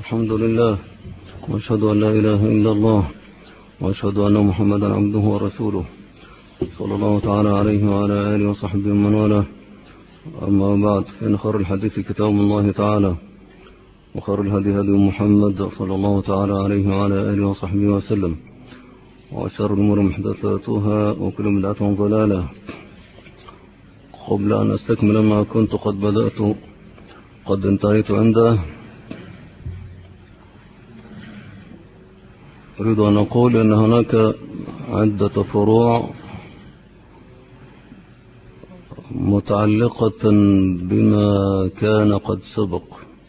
الحمد لله، وأشهد أن لا إله إلا الله، وأشهد أن محمدا عبده ورسوله، صلى الله تعالى عليه وعلى آله وصحبه ومن والاه. أما بعد، فإن خير الحديث كتاب الله تعالى، وخير الهدي هدي محمد صلى الله تعالى عليه وعلى آله وصحبه وسلم، وشر الأمور محدثاتها، وكل بدعة ضلالة. قبل أن أستكمل ما كنت قد انتهيت عنده، أريد أن أقول أن هناك عدة فروع متعلقة بما كان قد سبق،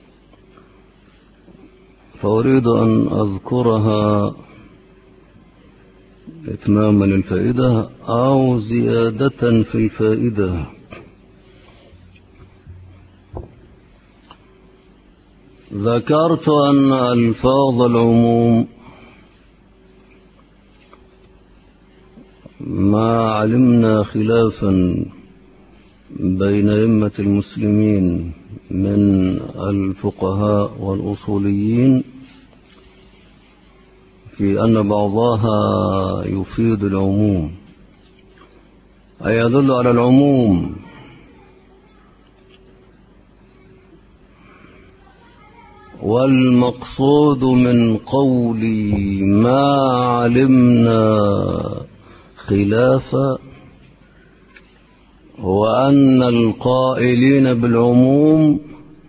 فأريد أن أذكرها إتماما للفائدة أو زيادة في الفائدة. ذكرت أن ألفاظ العموم ما علمنا خلافا بين أئمة المسلمين من الفقهاء والأصوليين في أن بعضها يفيد العموم، أي يدل على العموم، والمقصود من قولي ما علمنا خلافا هو أن القائلين بالعموم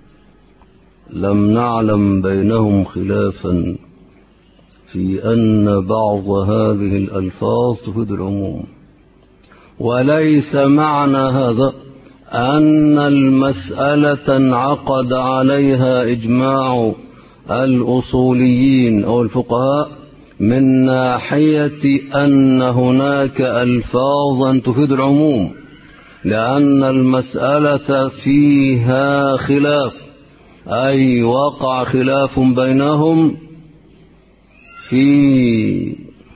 لم نعلم بينهم خلافا في أن بعض هذه الألفاظ تفيد العموم، وليس معنى هذا أن المسألة انعقد عليها إجماع الأصوليين أو الفقهاء من ناحية أن هناك ألفاظا تفيد العموم، لأن المسألة فيها خلاف، أي وقع خلاف بينهم في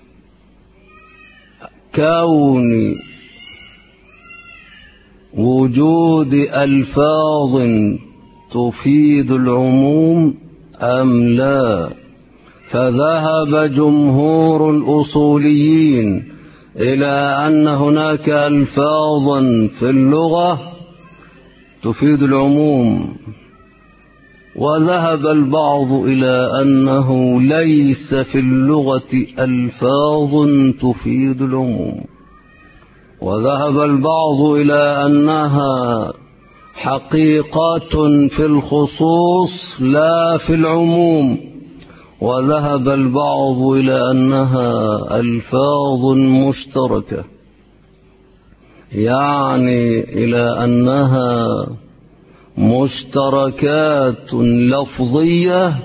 كون وجود ألفاظ تفيد العموم أم لا. فذهب جمهور الأصوليين إلى أن هناك ألفاظا في اللغة تفيد العموم، وذهب البعض إلى أنه ليس في اللغة ألفاظ تفيد العموم، وذهب البعض إلى أنها حقيقات في الخصوص لا في العموم، وذهب البعض إلى أنها ألفاظ مشتركة، يعني إلى أنها مشتركات لفظية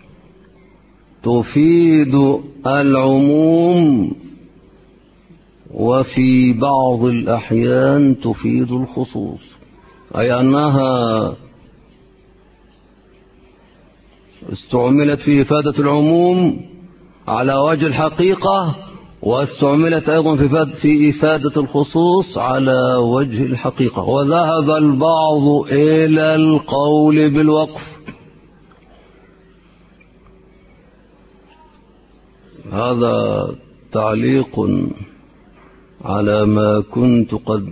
تفيد العموم، وفي بعض الأحيان تفيد الخصوص، أي أنها استعملت في إفادة العموم على وجه الحقيقة، واستعملت أيضا في إفادة الخصوص على وجه الحقيقة. وذهب البعض إلى القول بالوقف. هذا تعليق على ما كنت قد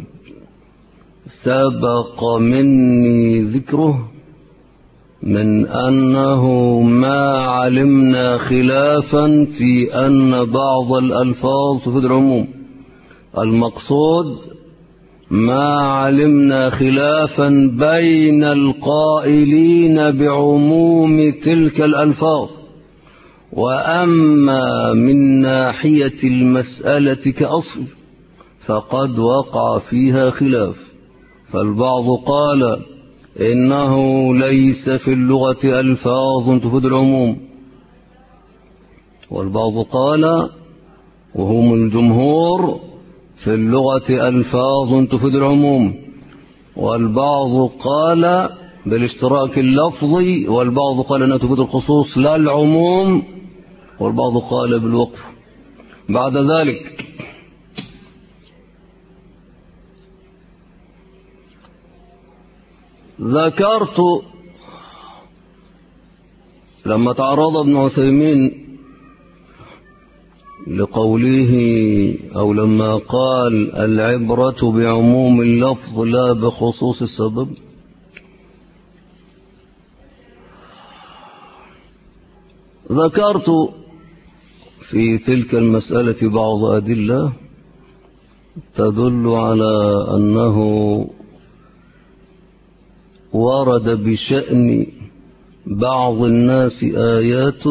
سبق مني ذكره من أنه ما علمنا خلافا في أن بعض الألفاظ تفيد العموم. المقصود ما علمنا خلافا بين القائلين بعموم تلك الألفاظ، وأما من ناحية المسألة كأصل فقد وقع فيها خلاف، فالبعض قال إنه ليس في اللغة ألفاظ تفيد العموم، والبعض قال وهم الجمهور في اللغة ألفاظ تفيد العموم، والبعض قال بالاشتراك اللفظي، والبعض قال أنها تفيد الخصوص لا العموم، والبعض قال بالوقف. بعد ذلك ذكرت لما تعرض ابن عثيمين لقوله أو لما قال العبرة بعموم اللفظ لا بخصوص السبب، ذكرت في تلك المسألة بعض أدلة تدل على أنه ورد بشأن بعض الناس آيات،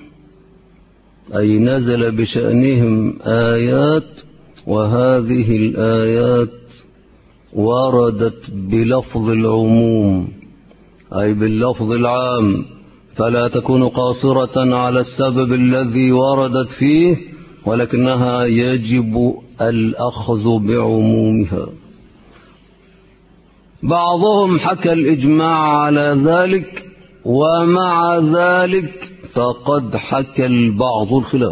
أي نزل بشأنهم آيات، وهذه الآيات وردت بلفظ العموم أي باللفظ العام، فلا تكون قاصرة على السبب الذي وردت فيه، ولكنها يجب الأخذ بعمومها. بعضهم حكى الإجماع على ذلك، ومع ذلك فقد حكى البعض الخلاف،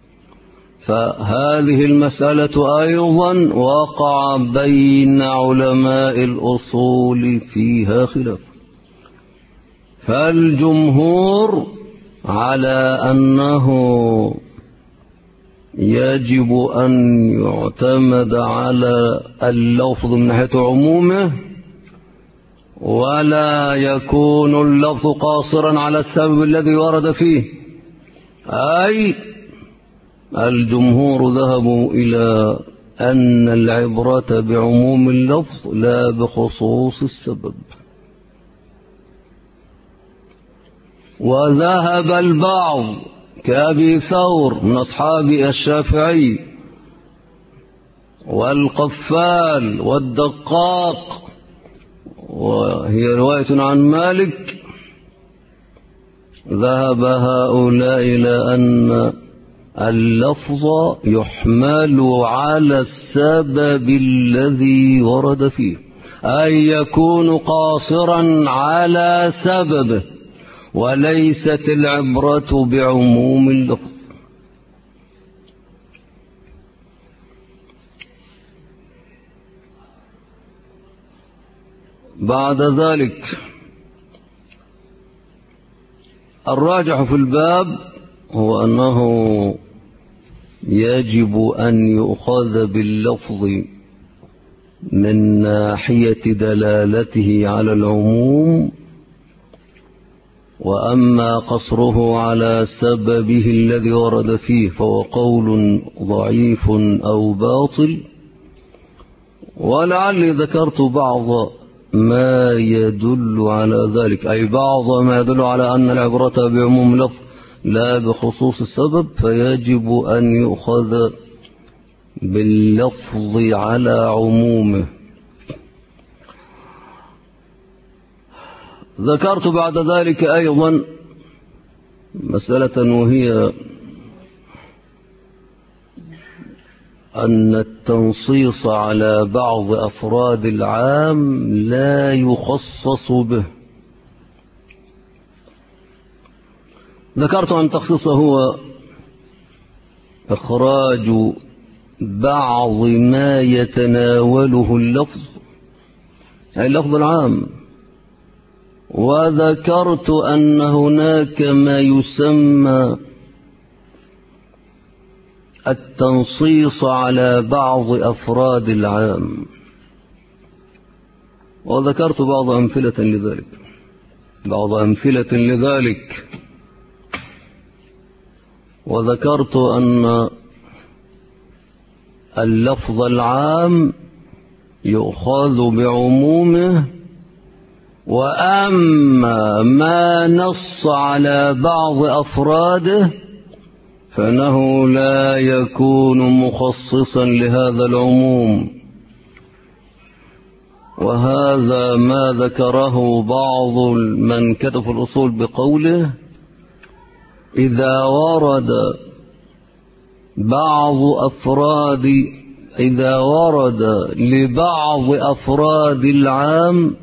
فهذه المسألة أيضا وقع بين علماء الأصول فيها خلاف. فالجمهور على أنه يجب أن يعتمد على اللفظ من ناحية عمومه، ولا يكون اللفظ قاصرا على السبب الذي ورد فيه، أي الجمهور ذهبوا إلى أن العبرة بعموم اللفظ لا بخصوص السبب. وذهب البعض كأبي ثور من أصحاب الشافعي والقفال والدقاق، وهي رواية عن مالك، ذهب هؤلاء إلى أن اللفظ يحمل على السبب الذي ورد فيه، أي يكون قاصرا على سببه، وليست العبرة بعموم اللفظ. بعد ذلك الراجح في الباب هو أنه يجب أن يؤخذ باللفظ من ناحية دلالته على العموم، وأما قصره على سببه الذي ورد فيه فهو قول ضعيف أو باطل. ولعلي ذكرت بعض ما يدل على ذلك، أي بعض ما يدل على أن العبرة بعموم لفظ لا بخصوص السبب، فيجب أن يؤخذ باللفظ على عمومه. ذكرت بعد ذلك أيضا مسألة، وهي أن التنصيص على بعض أفراد العام لا يخصص به. ذكرت أن التخصيص هو إخراج بعض ما يتناوله اللفظ، أي اللفظ العام. وذكرت أن هناك ما يسمى التنصيص على بعض أفراد العام، وذكرت بعض أمثلة لذلك. وذكرت أن اللفظ العام يؤخذ بعمومه، وأما ما نص على بعض أفراده فإنه لا يكون مخصصا لهذا العموم. وهذا ما ذكره بعض من كتب الأصول بقوله: إذا ورد لبعض أفراد العام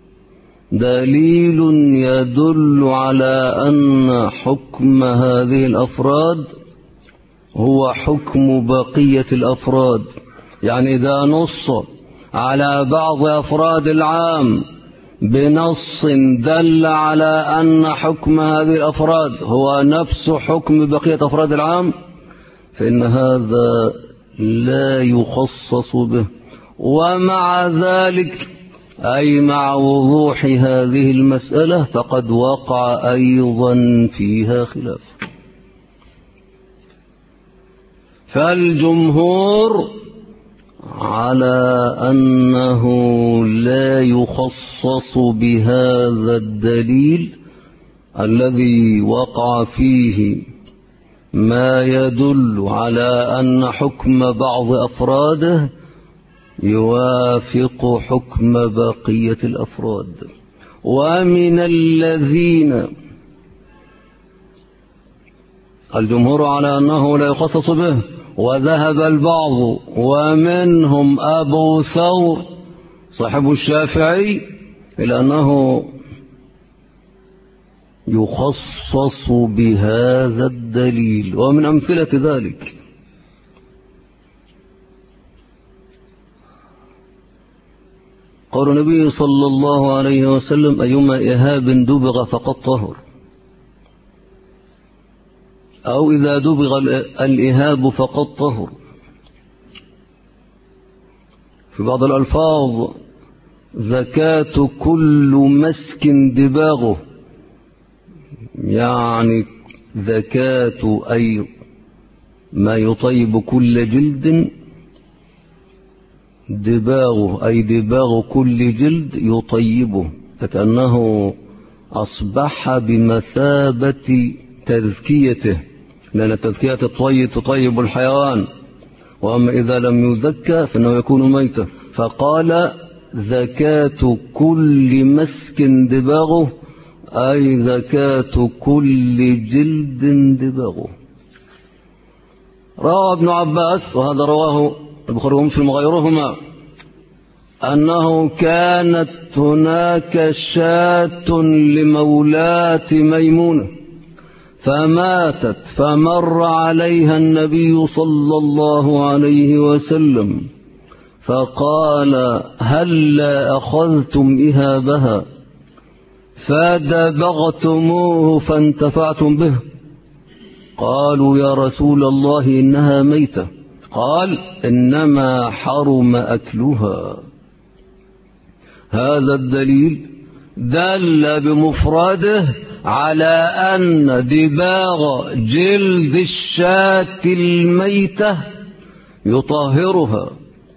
دليل يدل على أن حكم هذه الأفراد هو حكم بقية الأفراد. يعني إذا نص على بعض أفراد العام بنص دل على أن حكم هذه الأفراد هو نفس حكم بقية أفراد العام، فإن هذا لا يخصص به. ومع ذلك أي مع وضوح هذه المسألة فقد وقع أيضا فيها خلاف. فالجمهور على أنه لا يخصص بهذا الدليل الذي وقع فيه ما يدل على أن حكم بعض أفراده يوافق حكم بقية الأفراد. ومن الذين الجمهور على أنه لا يخصص به وذهب البعض ومنهم أبو ثور صاحب الشافعي إلى أنه يخصص بهذا الدليل. ومن أمثلة ذلك قول النبي صلى الله عليه وسلم: أيما إهاب دبغ فقد طهر، أو إذا دبغ الإهاب فقد طهر. في بعض الألفاظ: زكاة كل مسك دباغه، يعني زكاة أي ما يطيب كل جلد، دباغه أي دباغ كل جلد يطيبه، فكأنه أصبح بمثابة تذكيته، لأن التذكية تطيب الحيوان، وأما إذا لم يزكى فإنه يكون ميتا. فقال: زكاة كل مسك دباغه، أي زكاة كل جلد دباغه. روى ابن عباس، وهذا رواه البخاري ومسلم وغيرهما، أنه كانت هناك شاة لمولاة ميمونة فماتت، فمر عليها النبي صلى الله عليه وسلم فقال: هلا أخذتم إهابها فدبغتموه فانتفعتم به؟ قالوا: يا رسول الله إنها ميتة. قال: إنما حرم أكلها. هذا الدليل دل بمفرده على أن دباغ جلد الشاة الميتة يطهرها،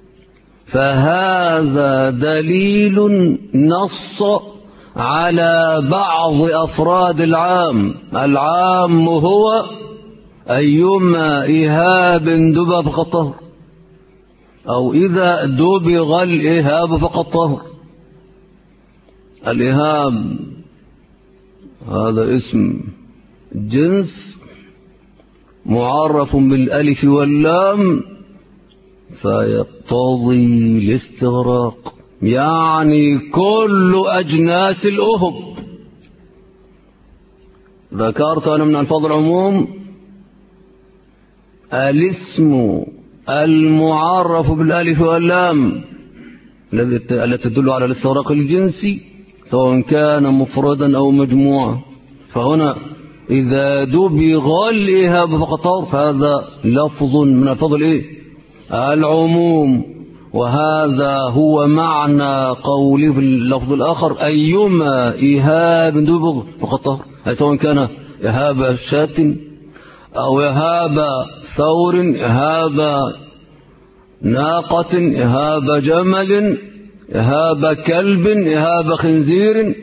فهذا دليل نص على بعض أفراد العام. العام هو أيما إهاب دبغ فقد طهر، أو إذا دبغ الإهاب فقد طهر. الإهاب هذا اسم جنس معرف بالألف واللام فيقتضي الاستغراق، يعني كل أجناس الأهب. ذكرت أنا من ألفاظ العموم الاسم المعرف بالألف واللام التي تدل على الاستغراق الجنسي سواء كان مفردا أو مجموعا. فهنا إذا دبغ الإهاب فقد طهر، فهذا لفظ من الفظ العموم، وهذا هو معنى قوله في اللفظ الآخر: أيما إهاب دبغ فقد طهر، أي سواء كان إهاب شاة أو إهاب ثور، إهاب ناقة، إهاب جمل، إهاب كلب، إهاب خنزير،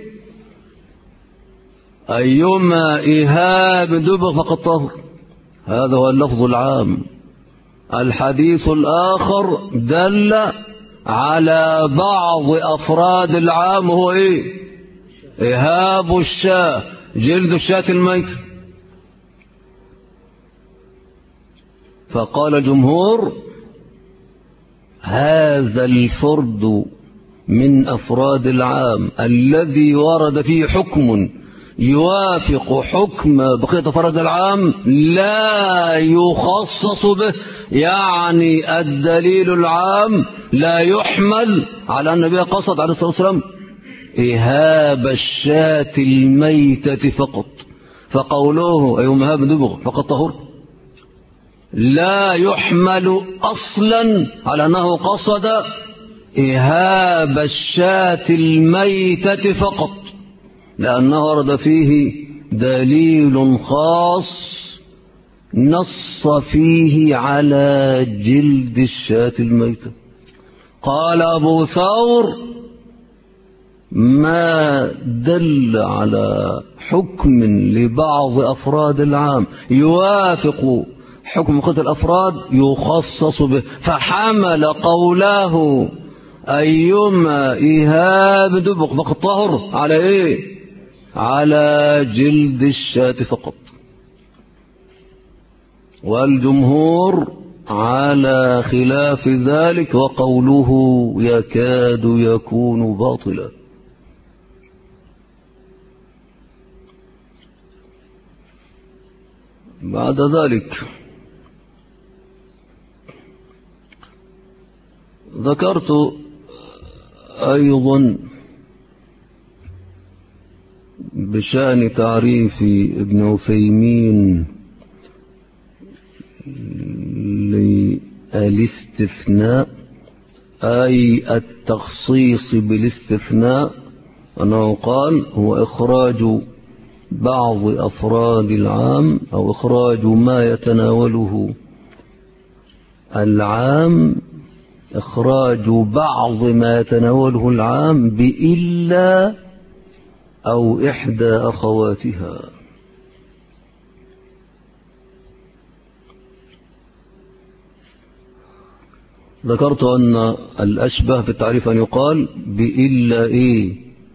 أيما إهاب دبغ فقد طهر. هذا هو اللفظ العام. الحديث الآخر دل على بعض أفراد العام، هو إهاب الشاة، جلد الشاة الميت. فقال الجمهور: هذا الفرد من أفراد العام الذي ورد فيه حكم يوافق حكم بقية أفراد العام لا يخصص به، يعني الدليل العام لا يحمل على أن النبي قصد عليه الصلاة والسلام إهاب الشاة الميتة فقط، فقوله أيوم هاب دبغ فقد طهر لا يحمل أصلا على أنه قصد إهاب الشاة الميتة فقط، لأنه ورد فيه دليل خاص نص فيه على جلد الشاة الميتة. قال أبو ثور ما دل على حكم لبعض أفراد العام يوافق حكم قتل الأفراد يخصص به، فحمل قوله أيما إهاب دبق فقد طهر على إيه؟ على جلد الشاة فقط، والجمهور على خلاف ذلك، وقوله يكاد يكون باطلا. بعد ذلك ذكرت أيضا بشأن تعريف ابن عثيمين للاستثناء أي التخصيص بالاستثناء، أنه قال هو إخراج بعض أفراد العام أو إخراج ما يتناوله العام، إخراج بعض ما يتناوله العام بإلا أو إحدى أخواتها. ذكرت أن الأشبه في التعريف أن يقال بإلا إيه؟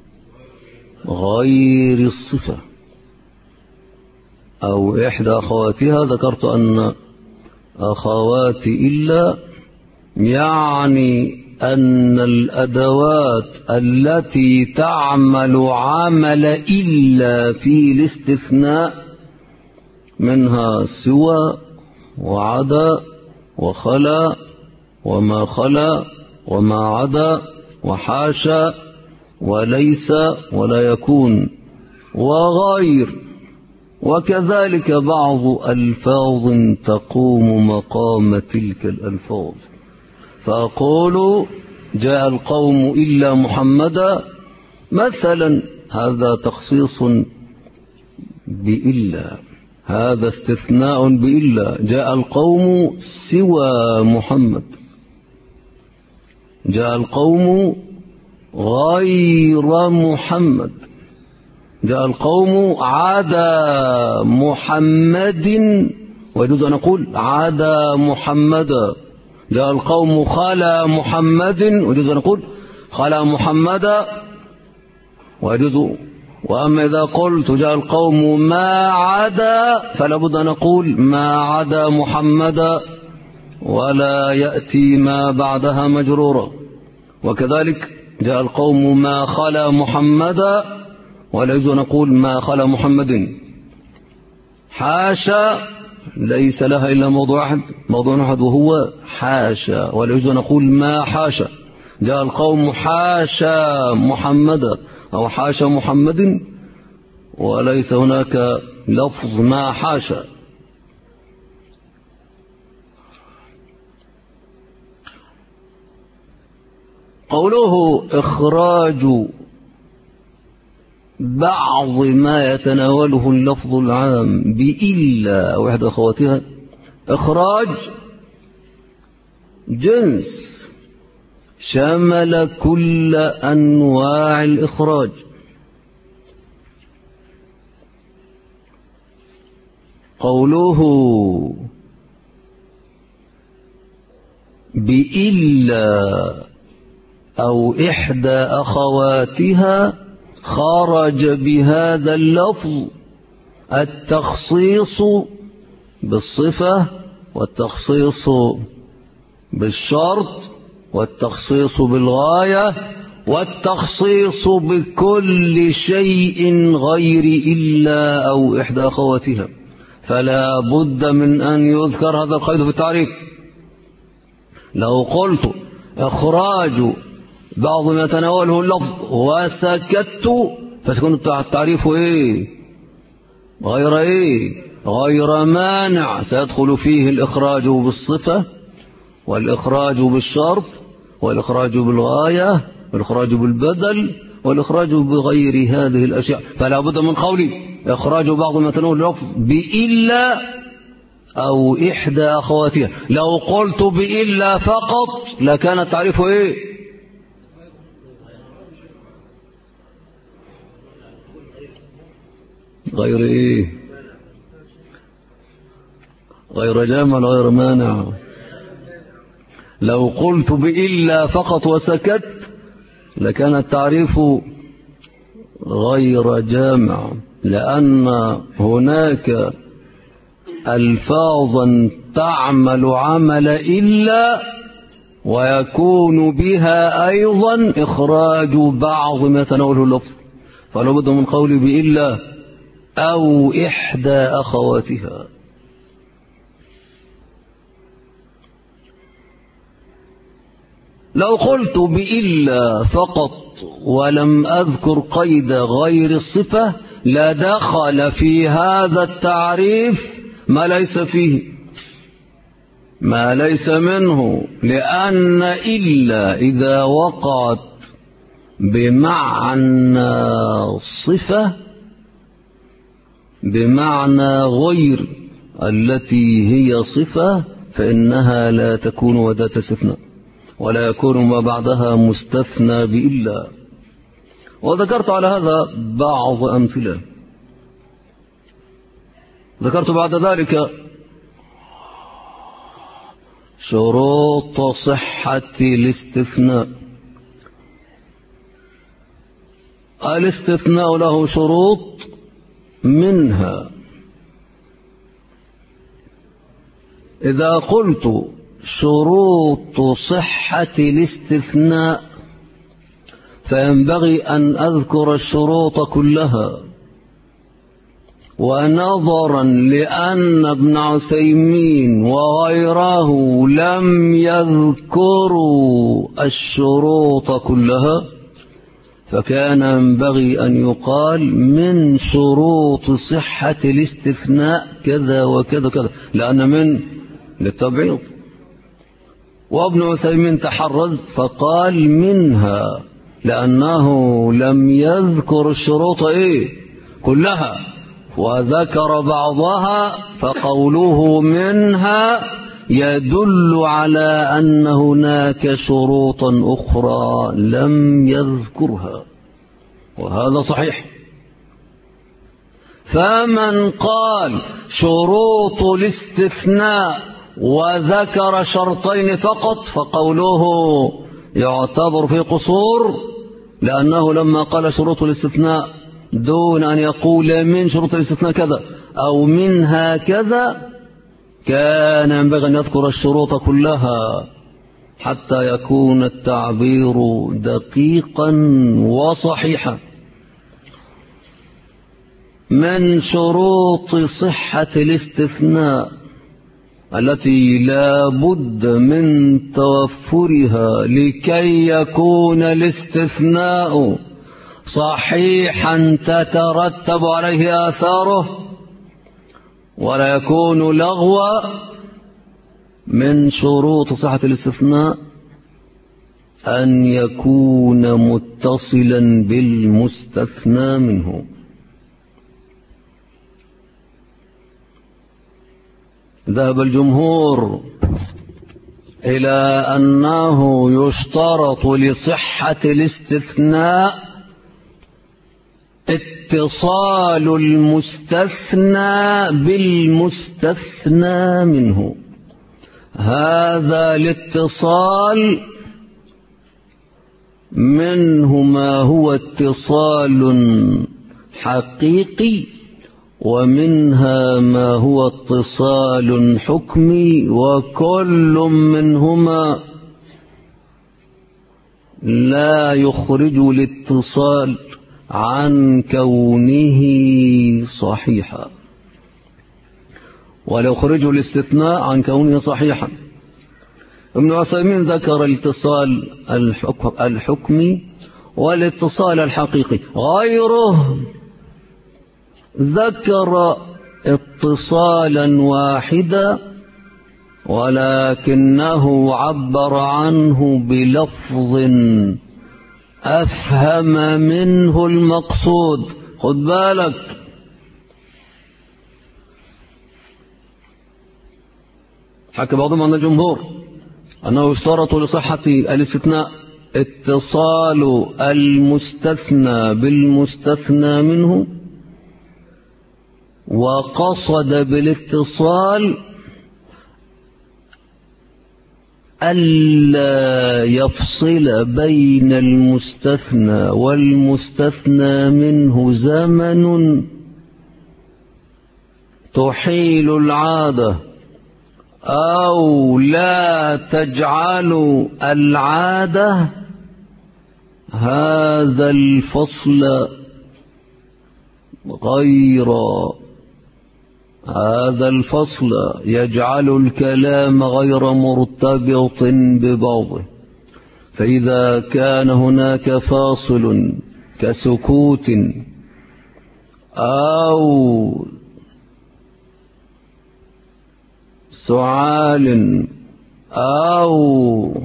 غير الصفة أو إحدى أخواتها. ذكرت أن أخوات إلا يعني أن الأدوات التي تعمل عمل إلا في الاستثناء منها سوى وعدا وخلا وما خلا وما عدا وحاشا وليس ولا يكون وغير، وكذلك بعض ألفاظ تقوم مقام تلك الألفاظ، فأقول جاء القوم إلا محمدا مثلا، هذا تخصيص بإلا، هذا استثناء بإلا. جاء القوم سوى محمد، جاء القوم غير محمد، جاء القوم عدا محمد، ويجوز أن نقول عدا محمدا. جاء القوم خلا محمد، ويجوز أن نقول خلا محمدا ويجوز. وأما إذا قلت جاء القوم ما عدا فلا بد أن نقول ما عدا محمدا ولا يأتي ما بعدها مجرورا. وكذلك جاء القوم ما خلا محمدا ولا يجوز نقول ما خلا محمد. حاشا ليس لها إلا موضوع واحد وهو حاشا، ولا يجوز نقول ما حاشا. جاء القوم حاشا محمدا أو حاشا محمد، وليس هناك لفظ ما حاشا. قوله إخراج بعض ما يتناوله اللفظ العام بإلا أو إحدى أخواتها، إخراج جنس شمل كل أنواع الإخراج. قوله بإلا أو إحدى أخواتها خرج بهذا اللفظ التخصيص بالصفة والتخصيص بالشرط والتخصيص بالغاية والتخصيص بكل شيء غير إلا أو إحدى أخواتها. فلا بد من أن يذكر هذا القيد في التعريف. لو قلت إخراج بعض ما يتناوله اللفظ وسكت فسيكون التعريف إيه؟ غير إيه؟ غير مانع، سيدخل فيه الإخراج بالصفة والإخراج بالشرط والإخراج بالغاية والإخراج بالبدل والإخراج بغير هذه الأشياء. فلا بد من قولي إخراج بعض ما يتناوله اللفظ بإلا أو إحدى أخواتها. لو قلت بإلا فقط لكان التعريف إيه؟ غير إيه؟ غير جامع غير مانع. لو قلت بإلا فقط وسكت لكان التعريف غير جامع، لأن هناك ألفاظا تعمل عمل إلا ويكون بها أيضا إخراج بعض ما يتناوله اللفظ، فلا بد من قول بإلا أو إحدى أخواتها. لو قلت بإلا فقط ولم أذكر قيد غير الصفة لدخل في هذا التعريف ما ليس فيه، ما ليس منه، لأن إلا إذا وقعت بمعنى صفة بمعنى غير التي هي صفة فإنها لا تكون أداة استثناء ولا يكون ما بعدها مستثنى بإلا. وذكرت على هذا بعض أمثلة. ذكرت بعد ذلك شروط صحة الاستثناء. الاستثناء له شروط، منها إذا قلت شروط صحة الاستثناء فينبغي أن أذكر الشروط كلها، ونظرا لأن ابن عثيمين وغيره لم يذكروا الشروط كلها فكان ينبغي أن يقال من شروط صحة الاستثناء كذا وكذا كذا، لأن من للتبعيض. وابن عثيمين تحرز فقال منها لأنه لم يذكر الشروط إيه كلها وذكر بعضها، فقوله منها يدل على أن هناك شروطا أخرى لم يذكرها، وهذا صحيح. فمن قال شروط الاستثناء وذكر شرطين فقط فقوله يعتبر في قصور، لأنه لما قال شروط الاستثناء دون أن يقول من شروط الاستثناء كذا أو منها كذا كان ينبغي أن يذكر الشروط كلها حتى يكون التعبير دقيقا وصحيحا. من شروط صحة الاستثناء التي لا بد من توفرها لكي يكون الاستثناء صحيحا تترتب عليه آثاره ولا يكون لغوا، من شروط صحة الاستثناء أن يكون متصلا بالمستثنى منه. ذهب الجمهور إلى أنه يشترط لصحة الاستثناء اتصال المستثنى بالمستثنى منه. هذا الاتصال منه ما هو اتصال حقيقي ومنها ما هو اتصال حكمي، وكل منهما لا يخرج الاتصال عن كونه صحيحا ولا يخرج الاستثناء عن كونه صحيحا. ابن عثيمين ذكر الاتصال الحكمي والاتصال الحقيقي، غيره ذكر اتصالا واحدا ولكنه عبر عنه بلفظ أفهم منه المقصود. خد بالك، حكى بعضهم عن الجمهور أنه يشترط لصحة الاستثناء اتصال المستثنى بالمستثنى منه، وقصد بالاتصال ألا يفصل بين المستثنى والمستثنى منه زمن تحيل العادة أو لا تجعل العادة. هذا الفصل يجعل الكلام غير مرتبط ببعضه. فإذا كان هناك فاصل كسكوت أو سعال أو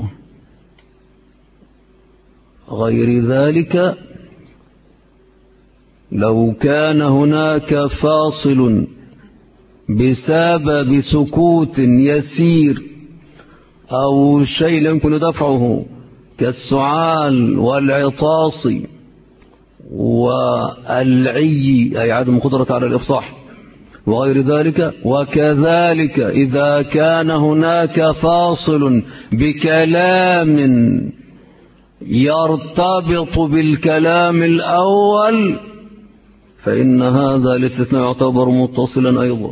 غير ذلك، لو كان هناك فاصل بسبب سكوت يسير أو شيء لا يمكن دفعه كالسعال والعطاس والعي أي عدم قدرة على الإفصاح وغير ذلك، وكذلك إذا كان هناك فاصل بكلام يرتبط بالكلام الأول، فإن هذا الاستثناء يعتبر متصلا أيضا.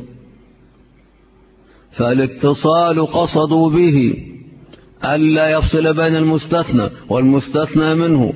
فالاتصال قصدوا به ألا يفصل بين المستثنى والمستثنى منه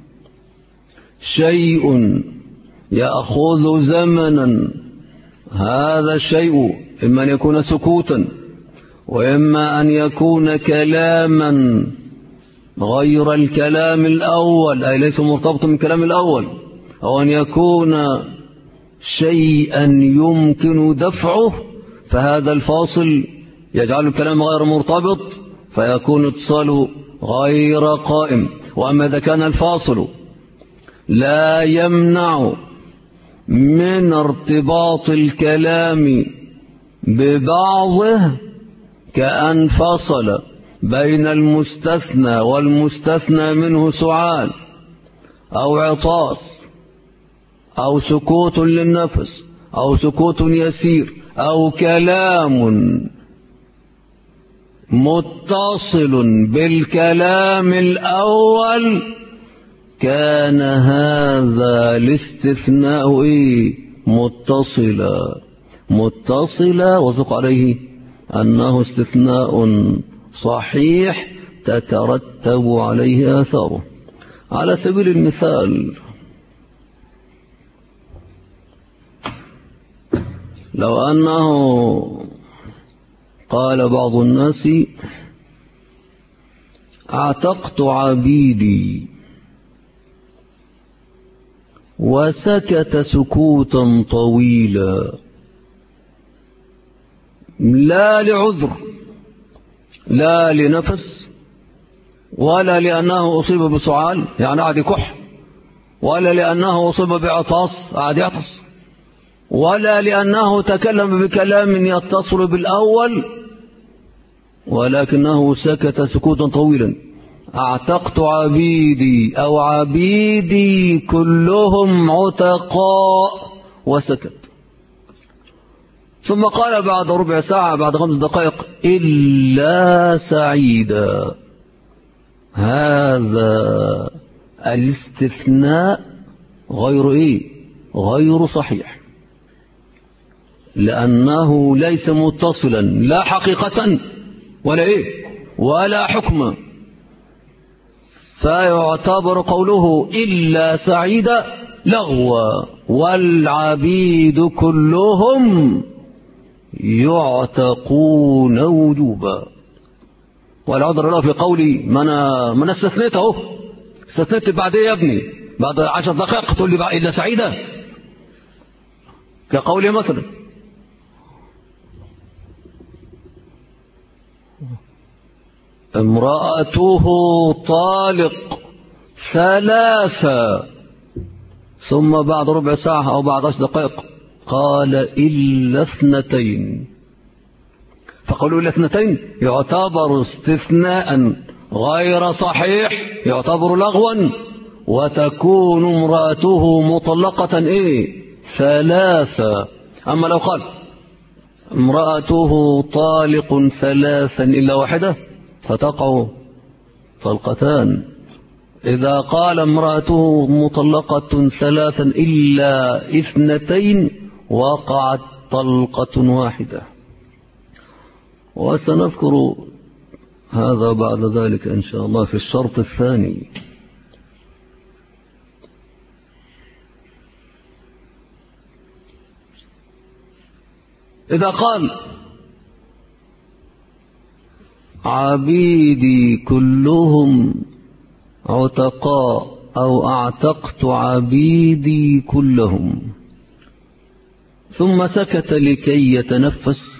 شيء يأخذ زمنا. هذا الشيء إما أن يكون سكوتا وإما أن يكون كلاما غير الكلام الأول أي ليس مرتبطا بالكلام الأول، أو أن يكون شيئا يمكن دفعه، فهذا الفاصل يجعل الكلام غير مرتبط فيكون اتصاله غير قائم. وأما إذا كان الفاصل لا يمنع من ارتباط الكلام ببعضه كأن فصل بين المستثنى والمستثنى منه سعال أو عطاس أو سكوت للنفس أو سكوت يسير أو كلام متصل بالكلام الأول، كان هذا الاستثناء متصلا وثق عليه أنه استثناء صحيح تترتب عليه آثاره. على سبيل المثال، لو أنه قال بعض الناس اعتقت عبيدي وسكت سكوتا طويلا لا لعذر لا لنفس ولا لأنه أصيب بسعال يعني قعد يكح، ولا لأنه أصيب بعطاس قعد يعطس، ولا لأنه تكلم بكلام يتصل بالأول، ولكنه سكت سكوتا طويلا. اعتقت عبيدي أو عبيدي كلهم عتقاء وسكت، ثم قال بعد ربع ساعة بعد 5 دقائق إلا سعيدا. هذا الاستثناء غير صحيح، لأنه ليس متصلا لا حقيقة ولا حكما، فيعتبر قوله إلا سعيدا لغوا، والعبيد كلهم يعتقون وجوبا. ولا عذر له في قولي ما أنا استثنيت أهو. استثنيت بعد إيه يا ابني؟ بعد 10 دقائق تقول لي إلا سعيدة؟ كقولي مثلا امرأته طالق 3 ثم بعد ربع ساعة أو بعد 10 دقائق قال إلا 2. فقالوا إلا 2 يعتبر استثناء غير صحيح، يعتبر لغوا، وتكون امرأته مطلقة 3. أما لو قال امرأته طالق 3 إلا 1 فتقع طلقتان. إذا قال امرأته مطلقة 3 إلا 2 وقعت طلقة 1. وسنذكر هذا بعد ذلك إن شاء الله في الشرط الثاني. إذا قال عبيدي كلهم عتقاء أو أعتقت عبيدي كلهم ثم سكت لكي يتنفس،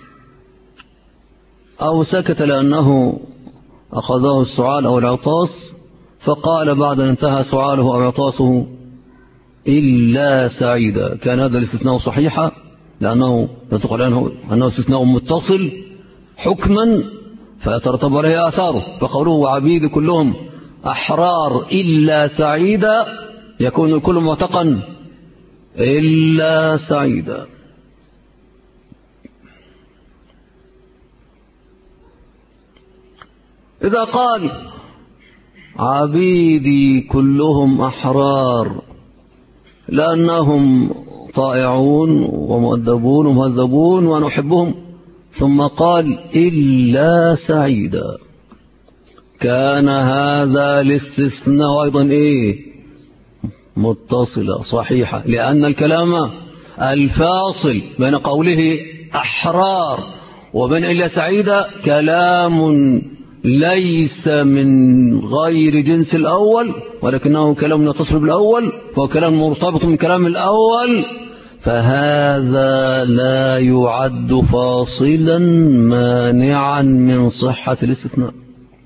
أو سكت لأنه أخذه السعال أو العطاس، فقال بعد أن انتهى سعاله أو عطاسه إلا سعيدا، كان هذا الاستثناء صحيحا لأنه يتقال أنه استثناء متصل حكما فيترتب عليه آثاره. فقوله وعبيد كلهم أحرار إلا سعيدا يكون الكل معتقا إلا سعيدا. إذا قال عبيدي كلهم أحرار لأنهم طائعون ومؤدبون ومهذبون ونحبهم، ثم قال إلا سعيدا، كان هذا الاستثناء أيضا متصلة صحيحة، لأن الكلام الفاصل بين قوله أحرار وبين إلا سعيدا كلام ليس من غير جنس الأول، ولكنه كلام يتصل بالأول وهو كلام مرتبط من كلام الأول، فهذا لا يعد فاصلا مانعا من صحة الاستثناء.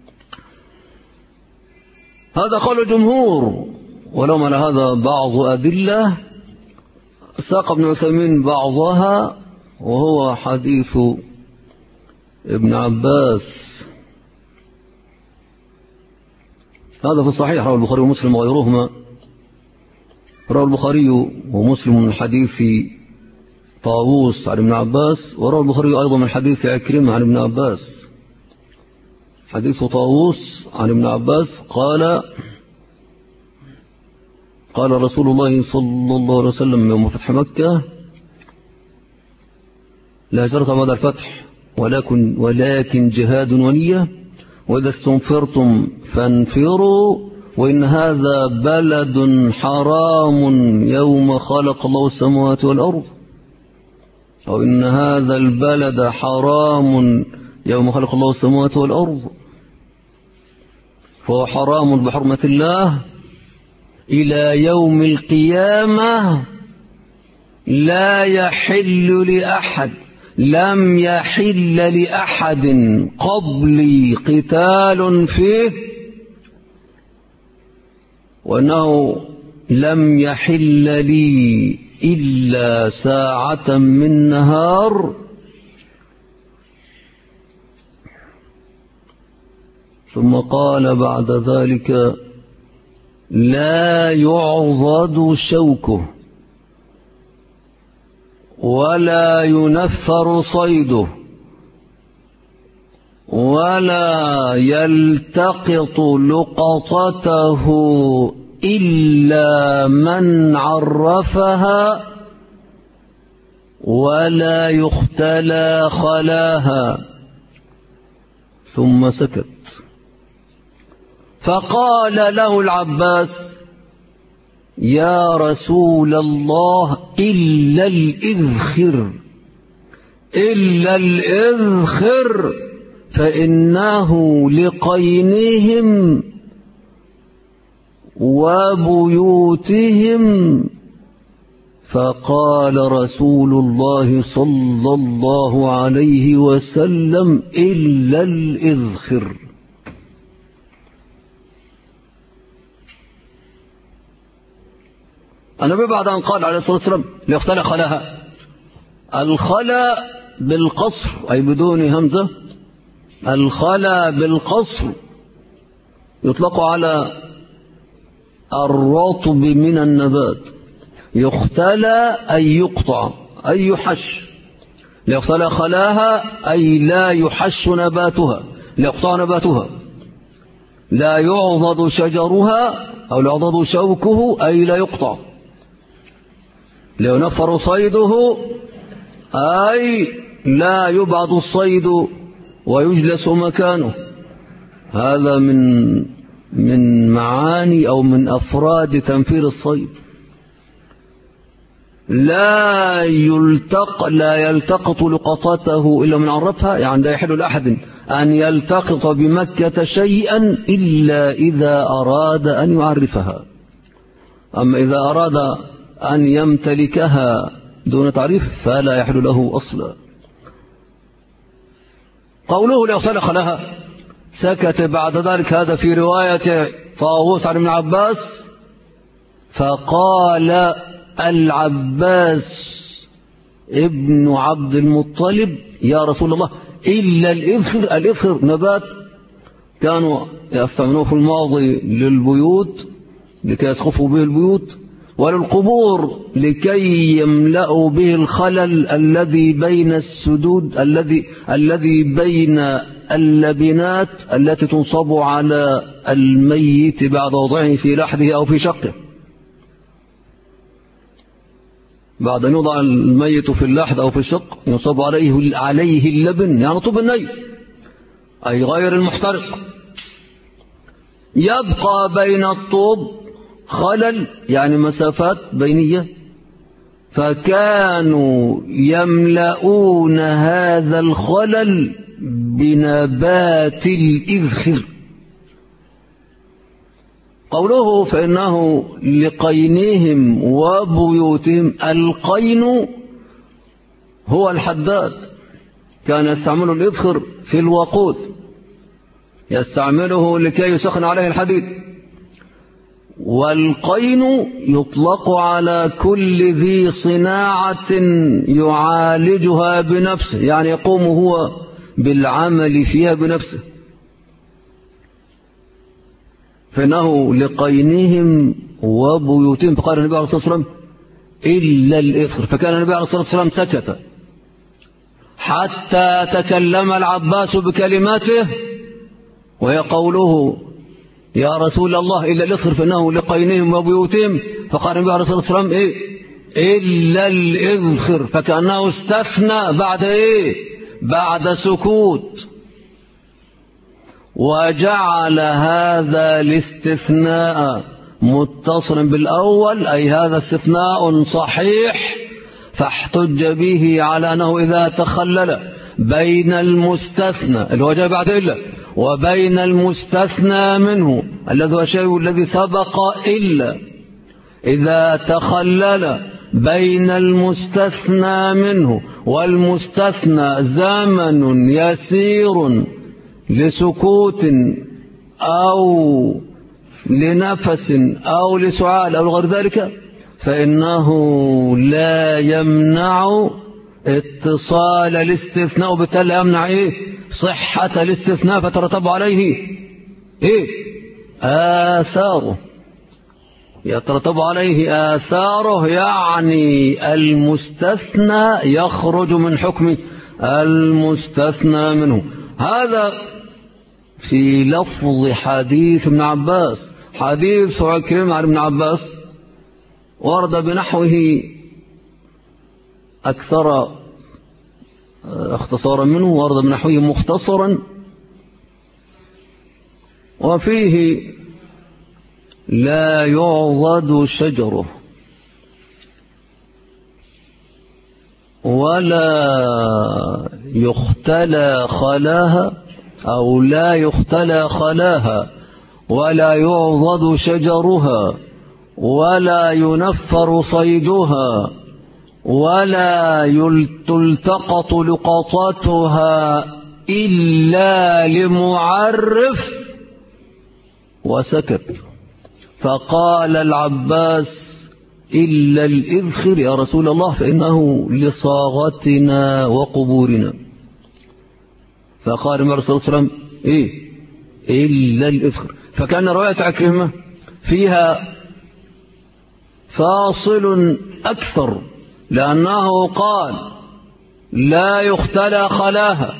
هذا قول الجمهور، ولو على هذا بعض أدلة ساق ابن عثيمين بعضها، وهو حديث ابن عباس. هذا في الصحيح، رواه البخاري ومسلم وغيرهما. رواه البخاري ومسلم من حديث طاووس عن ابن عباس، ورواه البخاري أيضا من حديث عكرمة عن ابن عباس. حديث طاووس عن ابن عباس قال رسول الله صلى الله عليه وسلم يوم فتح مكة: لا هجرة بعد الفتح ولكن جهاد ونية، وإذا استنفرتم فانفروا، وإن هذا بلد حرام يوم خلق الله السماوات والأرض، أو إن هذا البلد حرام يوم خلق الله السماوات والأرض، فهو حرام بحرمة الله إلى يوم القيامة، لا يحل لأحد، لم يحل لأحد قبلي قتال فيه، وأنه لم يحل لي إلا ساعة من نهار. ثم قال بعد ذلك: لا يعضد شوكه ولا ينفر صيده ولا يلتقط لقطته إلا من عرفها، ولا يختلى خلاها. ثم سكت، فقال له العباس: يا رسول الله إلا الإذخر، إلا الإذخر، فإنه لقينهم وبيوتهم. فقال رسول الله صلى الله عليه وسلم: إلا الإذخر. النبي بعد أن قال عليه الصلاة والسلام: ليختلى خلاها. الخلا بالقصر أي بدون همزة. الخلا بالقصر يطلق على الرطب من النبات. يختلى أي يقطع أي يحش. ليختلى خلاها أي لا يحش نباتها، لا يقطع نباتها. لا يعضد شجرها أو لا يعضد شوكه أي لا يقطع. لا ينفر صيده أي لا يبعد الصيد ويجلس مكانه. هذا من معاني أو من أفراد تنفير الصيد. لا يلتقط لقطته إلا من عرفها، يعني لا يحل لأحد أن يلتقط بمكة شيئا إلا إذا أراد أن يعرفها. أما إذا أراد أن يمتلكها دون تعريف فلا يحل له أصلا. قوله لا يختلق لها سكت بعد ذلك. هذا في رواية طاووس عن ابن عباس. فقال العباس ابن عبد المطلب: يا رسول الله إلا الإذخر. الإذخر نبات كانوا يستعملوه في الماضي للبيوت لكي يسقفوا به البيوت، وللقبور لكي يملأوا به الخلل الذي بين السدود، الذي بين اللبنات التي تنصب على الميت بعد وضعه في لحده أو في شقه. بعد أن يوضع الميت في اللحد أو في الشق ينصب عليه اللبن، يعني طوب الني أي غير المحترق. يبقى بين الطوب خلل يعني مسافات بينية، فكانوا يملؤون هذا الخلل بنبات الإذخر. قوله فإنه لقينهم وبيوتهم. القين هو الحداد، كان يستعمل الإذخر في الوقود، يستعمله لكي يسخن عليه الحديد. والقين يطلق على كل ذي صناعة يعالجها بنفسه، يعني يقوم هو بالعمل فيها بنفسه. فإنه لقينهم وبيوتهم. فقال النبي عليه الصلاة والسلام: إلا الإذخر. فكان النبي عليه الصلاة والسلام سكت حتى تكلم العباس بكلماته، وهي قوله: يا رسول الله إلا الإذخر فإنه لقينهم وبيوتهم. فقال النبي عليه الصلاة والسلام: إلا الإذخر. فكأنه استثنى بعد بعد سكوت، وجعل هذا الاستثناء متصلا بالأول، أي هذا استثناء صحيح، فاحتج به على أنه إذا تخلل بين المستثنى اللي هو جاء بعد إلا وبين المستثنى منه الذي هو الشيء الذي سبق إلا، إذا تخلل بين المستثنى منه والمستثنى زمن يسير لسكوت أو لنفس أو لسعال أو غير ذلك، فإنه لا يمنع اتصال الاستثناء، وبالتالي يمنع صحة الاستثناء، فترتب عليه آثاره، يترتب عليه آثاره، يعني المستثنى يخرج من حكم المستثنى منه. هذا في لفظ حديث ابن عباس. حديث عكرمة عن ابن عباس ورد بنحوه أكثر اختصارا منه، ورد بنحوه مختصرا، وفيه: لا يعضد شجره ولا يختلى خلاها أو لا يختلى خلاها ولا يعضد شجرها ولا ينفر صيدها ولا تلتقط لقطتها إلا لمعرف، وسكت. فقال العباس: إلا الإذخر يا رسول الله، فإنه لصاغتنا وقبورنا. فقال النبي صلى الله عليه وسلم: إلا الإذخر. فكان رواية عكرمة فيها فاصل أكثر، لأنه قال: لا يختلى خلاها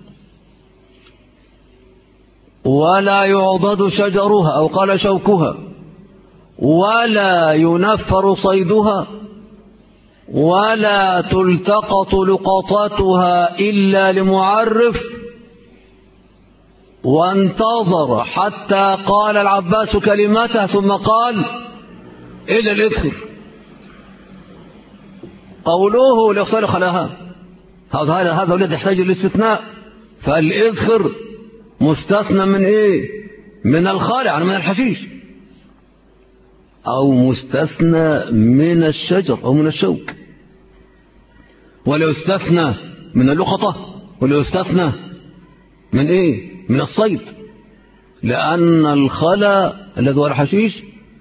ولا يعضد شجرها، أو قال شوكها، ولا ينفر صيدها ولا تلتقط لقطتها إلا لمعرف، وانتظر حتى قال العباس كلمته ثم قال: إلا الإذخر. قوله ليختلى خلاها هذا الذي يحتاج للاستثناء. فالإذخر مستثنى من من الخالع، يعني من الحشيش، أو مستثنى من الشجر أو من الشوك، ولا يستثنى من اللقطة، ولا يستثنى من من الصيد، لأن الخلا الذي هو الحشيش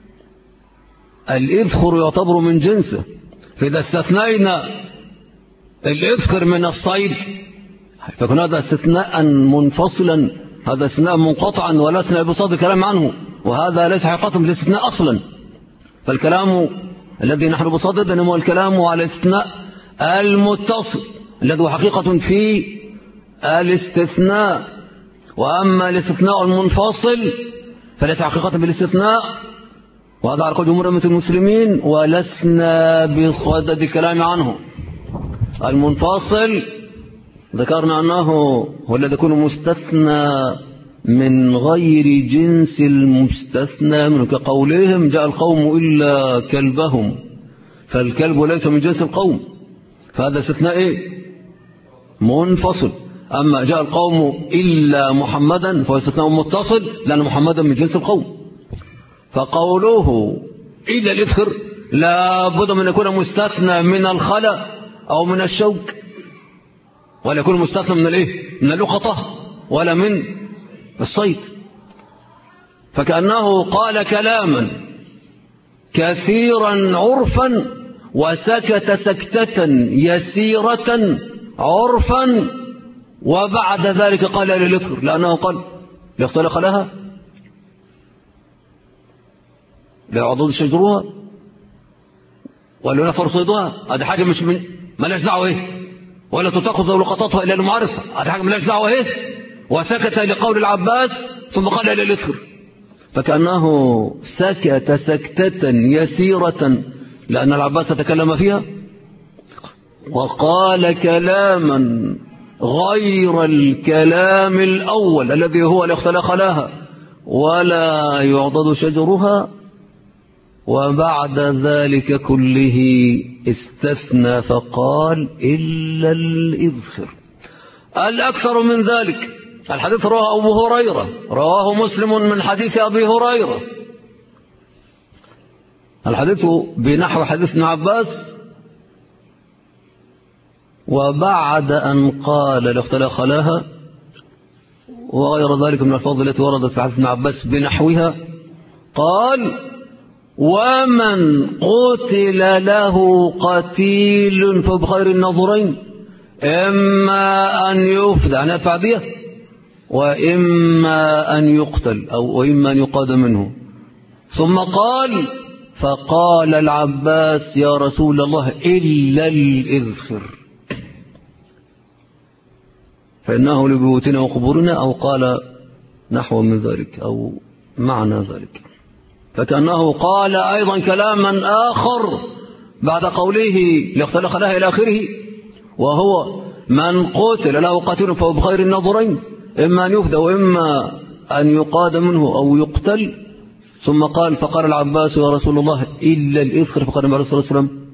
الإذخر يعتبر من جنسه. فإذا استثنينا الإذخر من الصيد فكان هذا استثناء منفصلا، هذا استثناء منقطعا ولا استثناء بصدد الكلام عنه، وهذا ليس حقيقة بالاستثناء أصلا. فالكلام الذي نحن بصدد إنما الكلام على الاستثناء المتصل الذي هو حقيقة في الاستثناء، وأما الاستثناء المنفصل فليس حقيقة بالاستثناء، وهذا على قول جمهور المسلمين، ولسنا بصدد الكلام عنه. المنفصل ذكرنا أنه هو الذي يكون مستثنى من غير جنس المستثنى منه، كقولهم: جاء القوم إلا كلبهم، فالكلب ليس من جنس القوم، فهذا استثناء منفصل. أما جاء القوم إلا محمدا فهو استثناء متصل، لأن محمدا من جنس القوم. فقوله إلا الإذخر لا بد من يكون مستثنى من الخلا أو من الشوك، ولا يكون مستثنى من من اللقطة ولا من الصيد. فكأنه قال كلاما كثيرا عرفا وسكت سكتة يسيرة عرفا، وبعد ذلك قال للإذخر، لأنه قال: ليختلى خلاها، لا يعضد شجرها ولا ينفر صيدها. هذه حاجة مش من ملاش دعوة ولا تتخذ لقطتها إلا المعرفة، هذه حاجة ملاش دعوة وسكت لقول العباس ثم قال إلى الإذخر. فكأنه سكت سكتة يسيرة لأن العباس تكلم فيها، وقال كلاما غير الكلام الأول الذي هو ليختلى خلاها ولا يعضد شجرها، وبعد ذلك كله استثنى فقال: إلا الإذخر. الأكثر من ذلك الحديث رواه أبو هريرة، رواه مسلم من حديث أبي هريرة، الحديث بنحو حديث ابن عباس، وبعد أن قال ليختلى خلاها وغير ذلك من الألفاظ التي وردت في حديث ابن عباس بنحوها، قال: ومن قتل له قتيل فبخير النظرين، إما أن يفدى عن الفعدية وإما أن يقتل وإما أن يقاد منه. ثم قال: فقال العباس: يا رسول الله إلا الإذخر، فإنه لبيوتنا وقبورنا، أو قال نحو من ذلك أو معنى ذلك. فكأنه قال أيضا كلاما آخر بعد قوله ليختلى خلاها إلى آخره، وهو: من قتل له قتيل فهو بخير النظرين، إما أن يفدى وإما أن يقاد منه أو يقتل. ثم قال: فقال العباس: يا رسول الله إلا الإذخر، فقال النبي صلى الله عليه وسلم: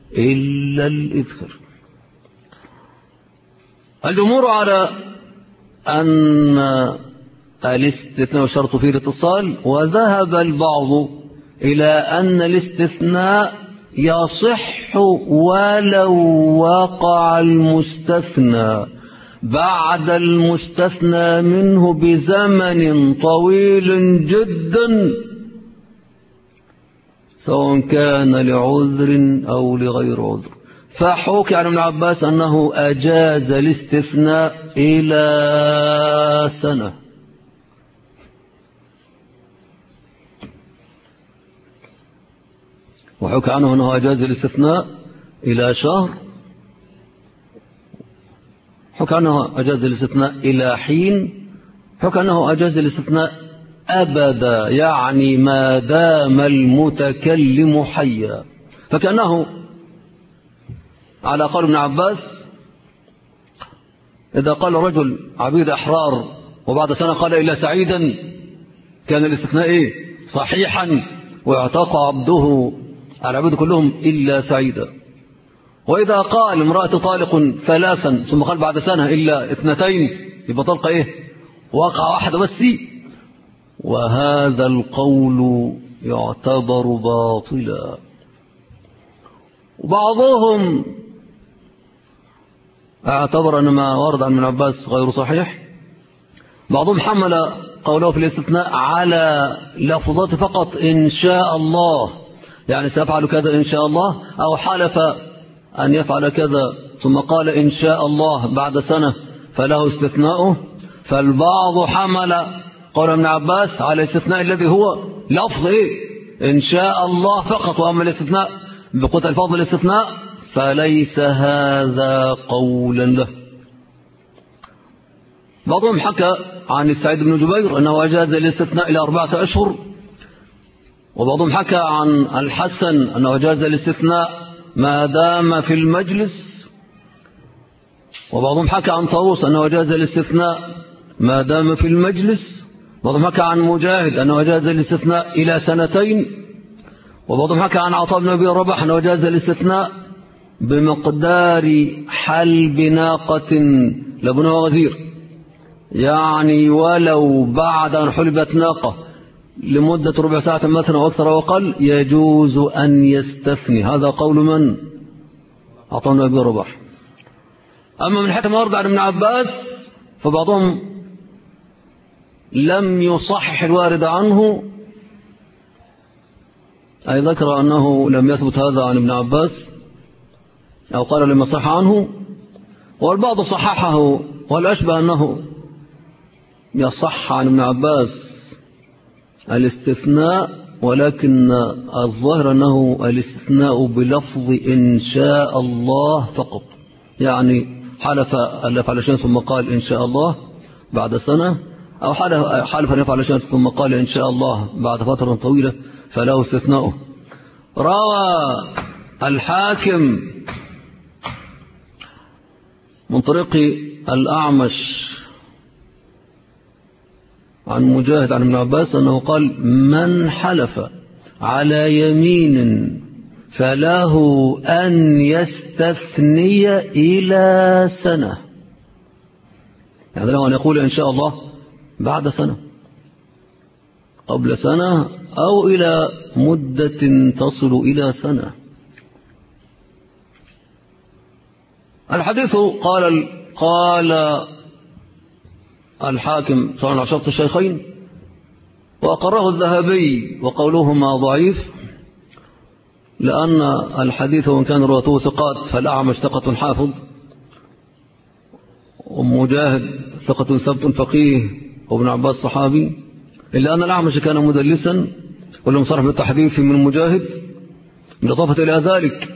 إلا الإذخر. الجمهور على أن الاستثناء شرط فيه الاتصال، وذهب البعض إلى أن الاستثناء يصح ولو وقع المستثنى بعد المستثنى منه بزمن طويل جدا، سواء كان لعذر أو لغير عذر. فحكي عن ابن عباس أنه أجاز الاستثناء إلى سنة، وحكى عنه أنه أجاز الاستثناء إلى شهر، حكى عنه أجاز الاستثناء إلى حين، حكى عنه أجاز الاستثناء أبدا، يعني ما دام المتكلم حيا. فكأنه على قول ابن عباس إذا قال رجل عبيد أحرار وبعد سنة قال إلا سعيدا كان الاستثناء صحيحا، واعتق عبده العبيد كلهم إلا سعيدا. وإذا قال امرأة طالق ثلاثا ثم قال بعد سنة إلا اثنتين يبقى طلقة وقع واحدة بس، وهذا القول يعتبر باطلا. وبعضهم اعتبر أن ما ورد عن ابن عباس غير صحيح، بعضهم حمل قوله في الاستثناء على لفظات فقط إن شاء الله، يعني سيفعل كذا إن شاء الله، أو حلف أن يفعل كذا ثم قال إن شاء الله بعد سنة فله استثناؤه. فالبعض حمل قول ابن عباس على الاستثناء الذي هو لفظ إن شاء الله فقط، وأما الاستثناء بقوة الفاظ الاستثناء فليس هذا قولا له. بعضهم حكى عن السعيد بن جبير أنه أجاز الاستثناء إلى 4 أشهر، وبعضهم حكى عن الحسن أنه أجاز الاستثناء ما دام في المجلس، وبعضهم حكى عن طاووس أنه أجاز الاستثناء ما دام في المجلس، وبعضهم حكى عن مجاهد أنه أجاز الاستثناء إلى 2 سنين، وبعضهم حكى عن عطاء بن أبي رباح أنه أجاز الاستثناء بمقدار حلب ناقة لبنها غزير، يعني ولو بعد أن حلبت ناقة لمدة ربع ساعة مثلا أو أكثر وقل يجوز أن يستثني. هذا قول من؟ عطاء بن أبي رباح. أما من حيث ما ورد عن ابن عباس فبعضهم لم يصحح الوارد عنه، أي ذكر أنه لم يثبت هذا عن ابن عباس أو قال لما صح عنه، والبعض صححه، والأشبه أنه يصح عن ابن عباس الاستثناء، ولكن الظاهر أنه الاستثناء بلفظ إن شاء الله فقط، يعني حلف أن يفعل شيئا ثم قال إن شاء الله بعد سنة، أو حلف أن يفعل شيئا ثم قال إن شاء الله بعد فترة طويلة فله استثناؤه. روى الحاكم من طريق الأعمش عن مجاهد عن ابن عباس أنه قال من حلف على يمين فله أن يستثني إلى سنة، يعني له أن يقول إن شاء الله بعد سنة، قبل سنة، أو إلى مدة تصل إلى سنة. الحديث قال الحاكم صار على شرط الشيخين، وأقره الذهبي وقولهما ضعيف، لأن الحديث وإن كان رواته ثقات فالأعمش ثقة حافظ، ومجاهد ثقة ثبت فقيه، وابن عباس صحابي، إلا أن الأعمش كان مدلسا ولم صرف بالتحديث من مجاهد. بالإضافة إلى ذلك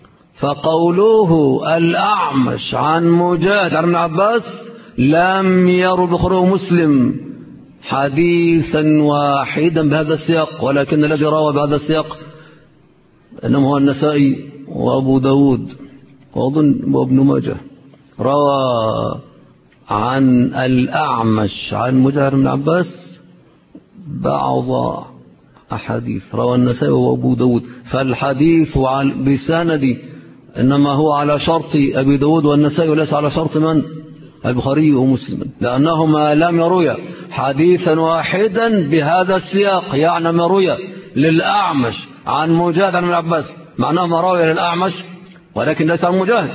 فقوله الأعمش عن مجاهد عن ابن عباس لم يرد بخروج مسلم حديثا واحدا بهذا السياق، ولكن الذي روى بهذا السياق إنما هو النسائي وأبو داود وأظن وابن ماجه. روى عن الأعمش عن مجاهد بن عباس بعض أحاديث، روى النسائي وأبو داود، فالحديث بسند إنما هو على شرط أبي داود والنسائي وليس على شرط من؟ البخاري ومسلم، لأنهما لم يرويا حديثا واحدا بهذا السياق، يعني ما روي للأعمش عن مجاهد عن ابن عباس، معناه ما روي للأعمش ولكن ليس عن مجاهد،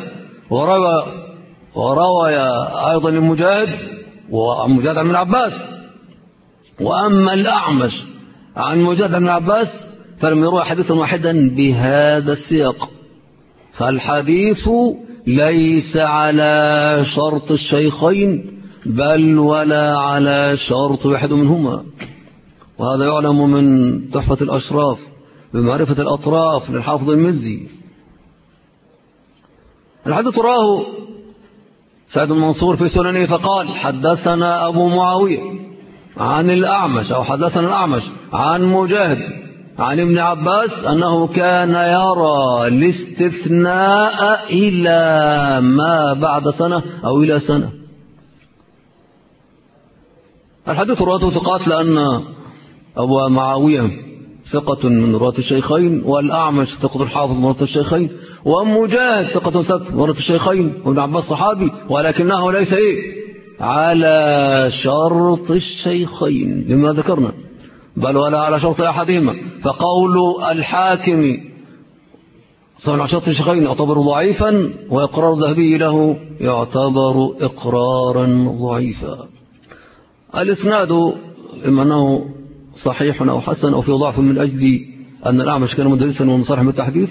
وروى أيضا المجاهد وعن مجاهد عن ابن عباس. وأما الأعمش عن مجاهد عن ابن عباس فلم يروي حديثا واحدا بهذا السياق، فالحديث ليس على شرط الشيخين بل ولا على شرط واحد منهما، وهذا يعلم من تحفة الأشراف بمعرفة الأطراف للحافظ المزي. الحديث راه سعد بن منصور في سننه فقال حدثنا أبو معاوية عن الأعمش، أو حدثنا الأعمش عن مجاهد عن ابن عباس أنه كان يرى الاستثناء إلى ما بعد سنة أو إلى سنة. الحديث رواته ثقات، لأن أبو معاوية ثقة من رواة الشيخين، والأعمش ثقة الحافظ من رواة الشيخين، ومجاهد ثقة من رواة الشيخين، وابن عباس صحابي، ولكنه ليس على شرط الشيخين لما ذكرنا، بل ولا على شرط أحدهما. فقول الحاكم صحيح على شرط الشيخين يعتبر ضعيفا، وإقرار الذهبي له يعتبر إقرارا ضعيفا. الإسناد إما أنه صحيح أو حسن أو في ضعف من أجل أن الأعمش كان مدرسا ومصرحا بالتحديث.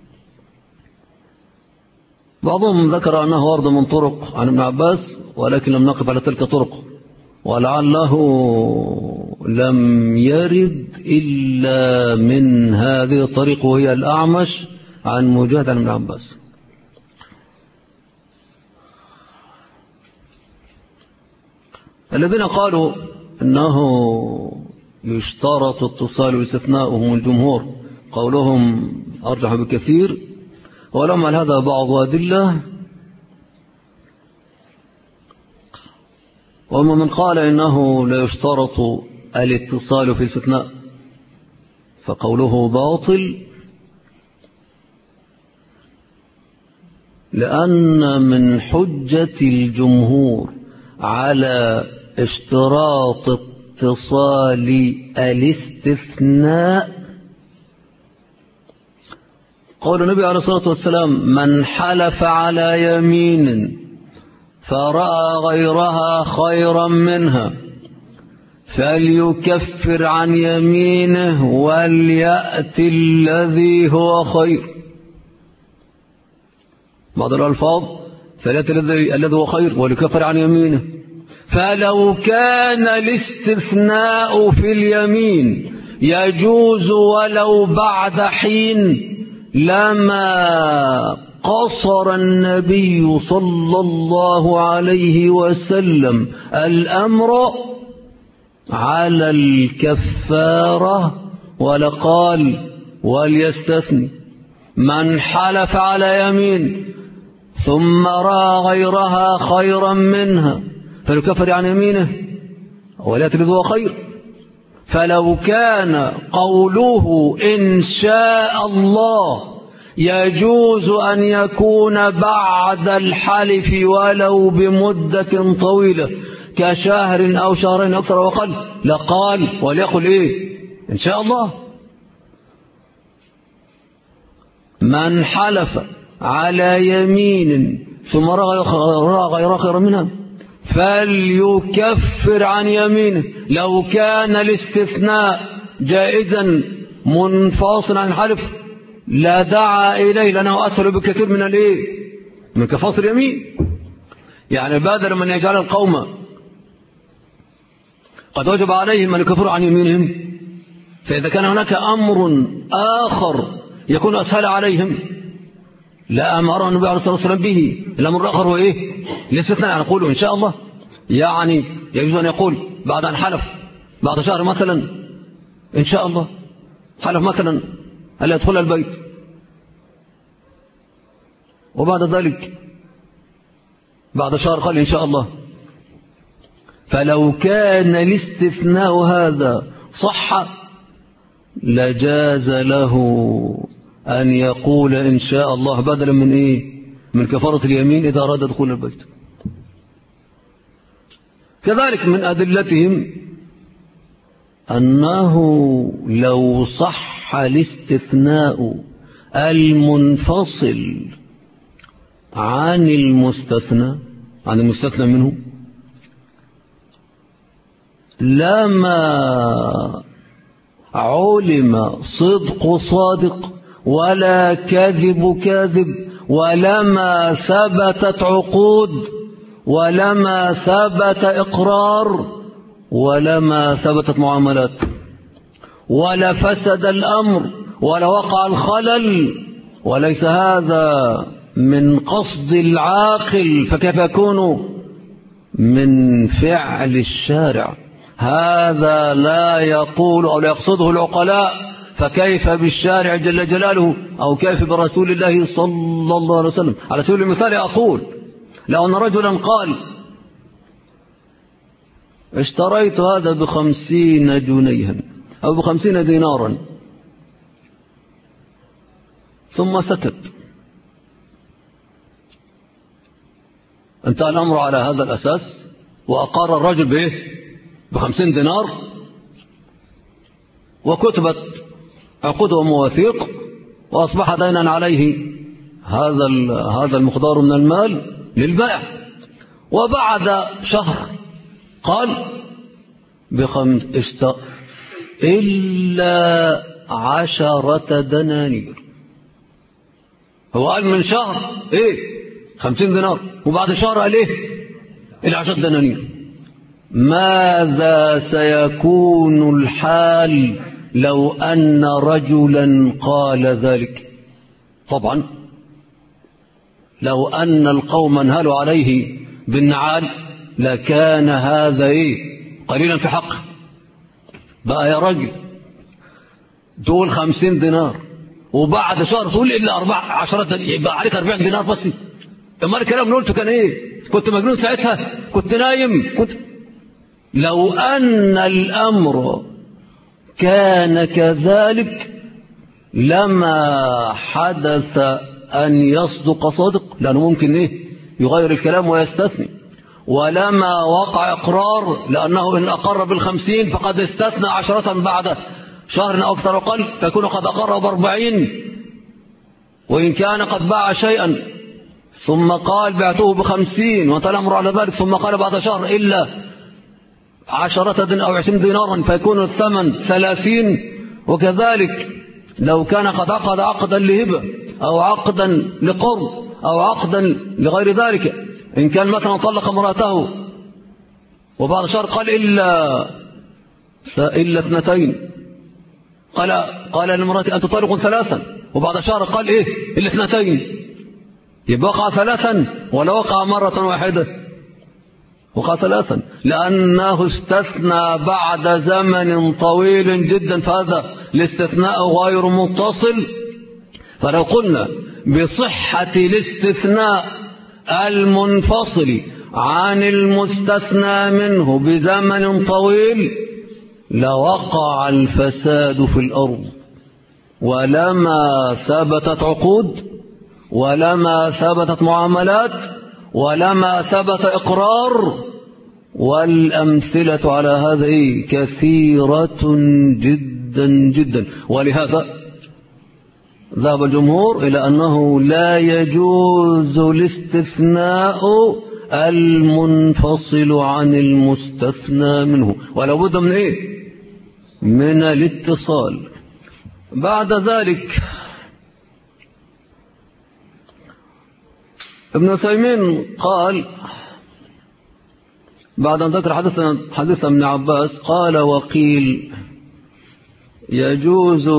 بعضهم ذكر أنه ورد من طرق عن ابن عباس، ولكن لم نقف على تلك الطرق، ولعله لم يرد إلا من هذه الطريق، وهي الأعمش عن مجاهد عن ابن عباس. الذين قالوا إنه يشترط اتصال واستثناؤهم الجمهور قولهم أرجح بكثير، ولم على هذا بعض أدلة. وما من قال إنه لا يشترط الاتصال في الاستثناء فقوله باطل، لأن من حجة الجمهور على اشتراط اتصال الاستثناء قول النبي عليه الصلاة والسلام من حلف على يمين فرأى غيرها خيرا منها فليكفر عن يمينه وليأتي الذي هو خير. بعض الألفاظ فليأتي الذي هو خير وليكفر عن يمينه. فلو كان الاستثناء في اليمين يجوز ولو بعد حين لما قصر النبي صلى الله عليه وسلم الأمر على الكفارة ولقال وليستثني. من حلف على يمين ثم رأى غيرها خيرا منها فليكفر عن يمينه وليأتي الذي هو خير. فلو كان قوله إن شاء الله يجوز أن يكون بعد الحلف ولو بمدة طويلة كشهر أو شهرين أكثر وقل لقال وليقل إن شاء الله. من حلف على يمين ثم رأى غير خير منها فليكفر عن يمينه. لو كان الاستثناء جائزا منفاصلا عن الحلف لا دعا إليه لأنه أسهل بكثير من كفاصل اليمين. يعني بدل من يجعل القوم قد وجب عليهم أن يكفروا عن يمينهم، فإذا كان هناك أمر آخر يكون أسهل عليهم لا أمر النبي عليه الصلاة والسلام به. الأمر الآخر هو الاستثناء. يعني يقول إن شاء الله، يعني يجوز أن يقول بعد أن حلف بعد شهر مثلا إن شاء الله، حلف مثلا هل يدخل البيت، وبعد ذلك بعد شهر قال إن شاء الله. فلو كان الاستثناء هذا صح لجاز له أن يقول إن شاء الله بدلا من من كفارة اليمين إذا أراد دخول البيت. كذلك من أدلتهم أنه لو صح الاستثناء المنفصل عن المستثنى منه لما علم صدق صادق ولا كذب كاذب، ولما ثبتت عقود، ولما ثبت إقرار، ولما ثبتت معاملات، ولا فسد الأمر ولا وقع الخلل. وليس هذا من قصد العاقل، فكيف يكون من فعل الشارع؟ هذا لا يقول أو لا يقصده العقلاء، فكيف بالشارع جل جلاله، أو كيف برسول الله صلى الله عليه وسلم؟ على سبيل المثال أقول لو أن رجلا قال اشتريت هذا ب50 جنيها أو ب50 دينارا، ثم سكت، انتهى الأمر على هذا الأساس، وأقر الرجل بإيه؟ ب50 دينار، وكتبت عقود ومواثيق، وأصبح دينا عليه هذا المقدار من المال للبائع. وبعد شهر قال إلا 10 دنانير. هو قال من شهر 50 دينار، وبعد شهر قال إلا 10 دنانير. ماذا سيكون الحال لو أن رجلا قال ذلك؟ طبعا لو أن القوم انهلوا عليه بالنعال لكان هذا قليلا في حقه. بقى يا رجل دول 50 دينار، وبعد شهر تقول إلا 10 يبقى عليك 40 دينار بس. اما الكلام اللي قلته كان كنت مجنون ساعتها؟ كنت نايم؟ لو أن الأمر كان كذلك لما حدث أن يصدق صادق، لأنه ممكن يغير الكلام ويستثني، ولما وقع إقرار لأنه إن أقر بال50 فقد استثنى 10 بعد شهر أو أكثر وقل، فيكون قد أقر ب40. وإن كان قد باع شيئا ثم قال بعته ب50 وانتهى الأمر على ذلك، ثم قال بعد شهر إلا 10 أو 20 دينارا، فيكون الثمن 30. وكذلك لو كان قد عقد عقدا لهبة أو عقدا لقرض أو عقدا لغير ذلك، إن كان مثلا طلق امرأته وبعد شهر قال إلا 2، قال لامرأتي أنت طالق 3، وبعد شهر قال إلا 2، يبقى وقع 3 ولا وقع مرة واحدة؟ وقع 3، لأنه استثنى بعد زمن طويل جدا، فهذا الاستثناء غير متصل. فلو قلنا بصحة الاستثناء المنفصل عن المستثنى منه بزمن طويل لوقع الفساد في الأرض، ولما ثبتت عقود، ولما ثبتت معاملات، ولما ثبت إقرار. والأمثلة على هذا كثيرة جدا جدا. ولهذا ذهب الجمهور إلى أنه لا يجوز الاستثناء المنفصل عن المستثنى منه، ولا بد من من الاتصال. بعد ذلك ابن عثيمين قال بعد أن ذكر حديث ابن عباس قال وقيل يجوز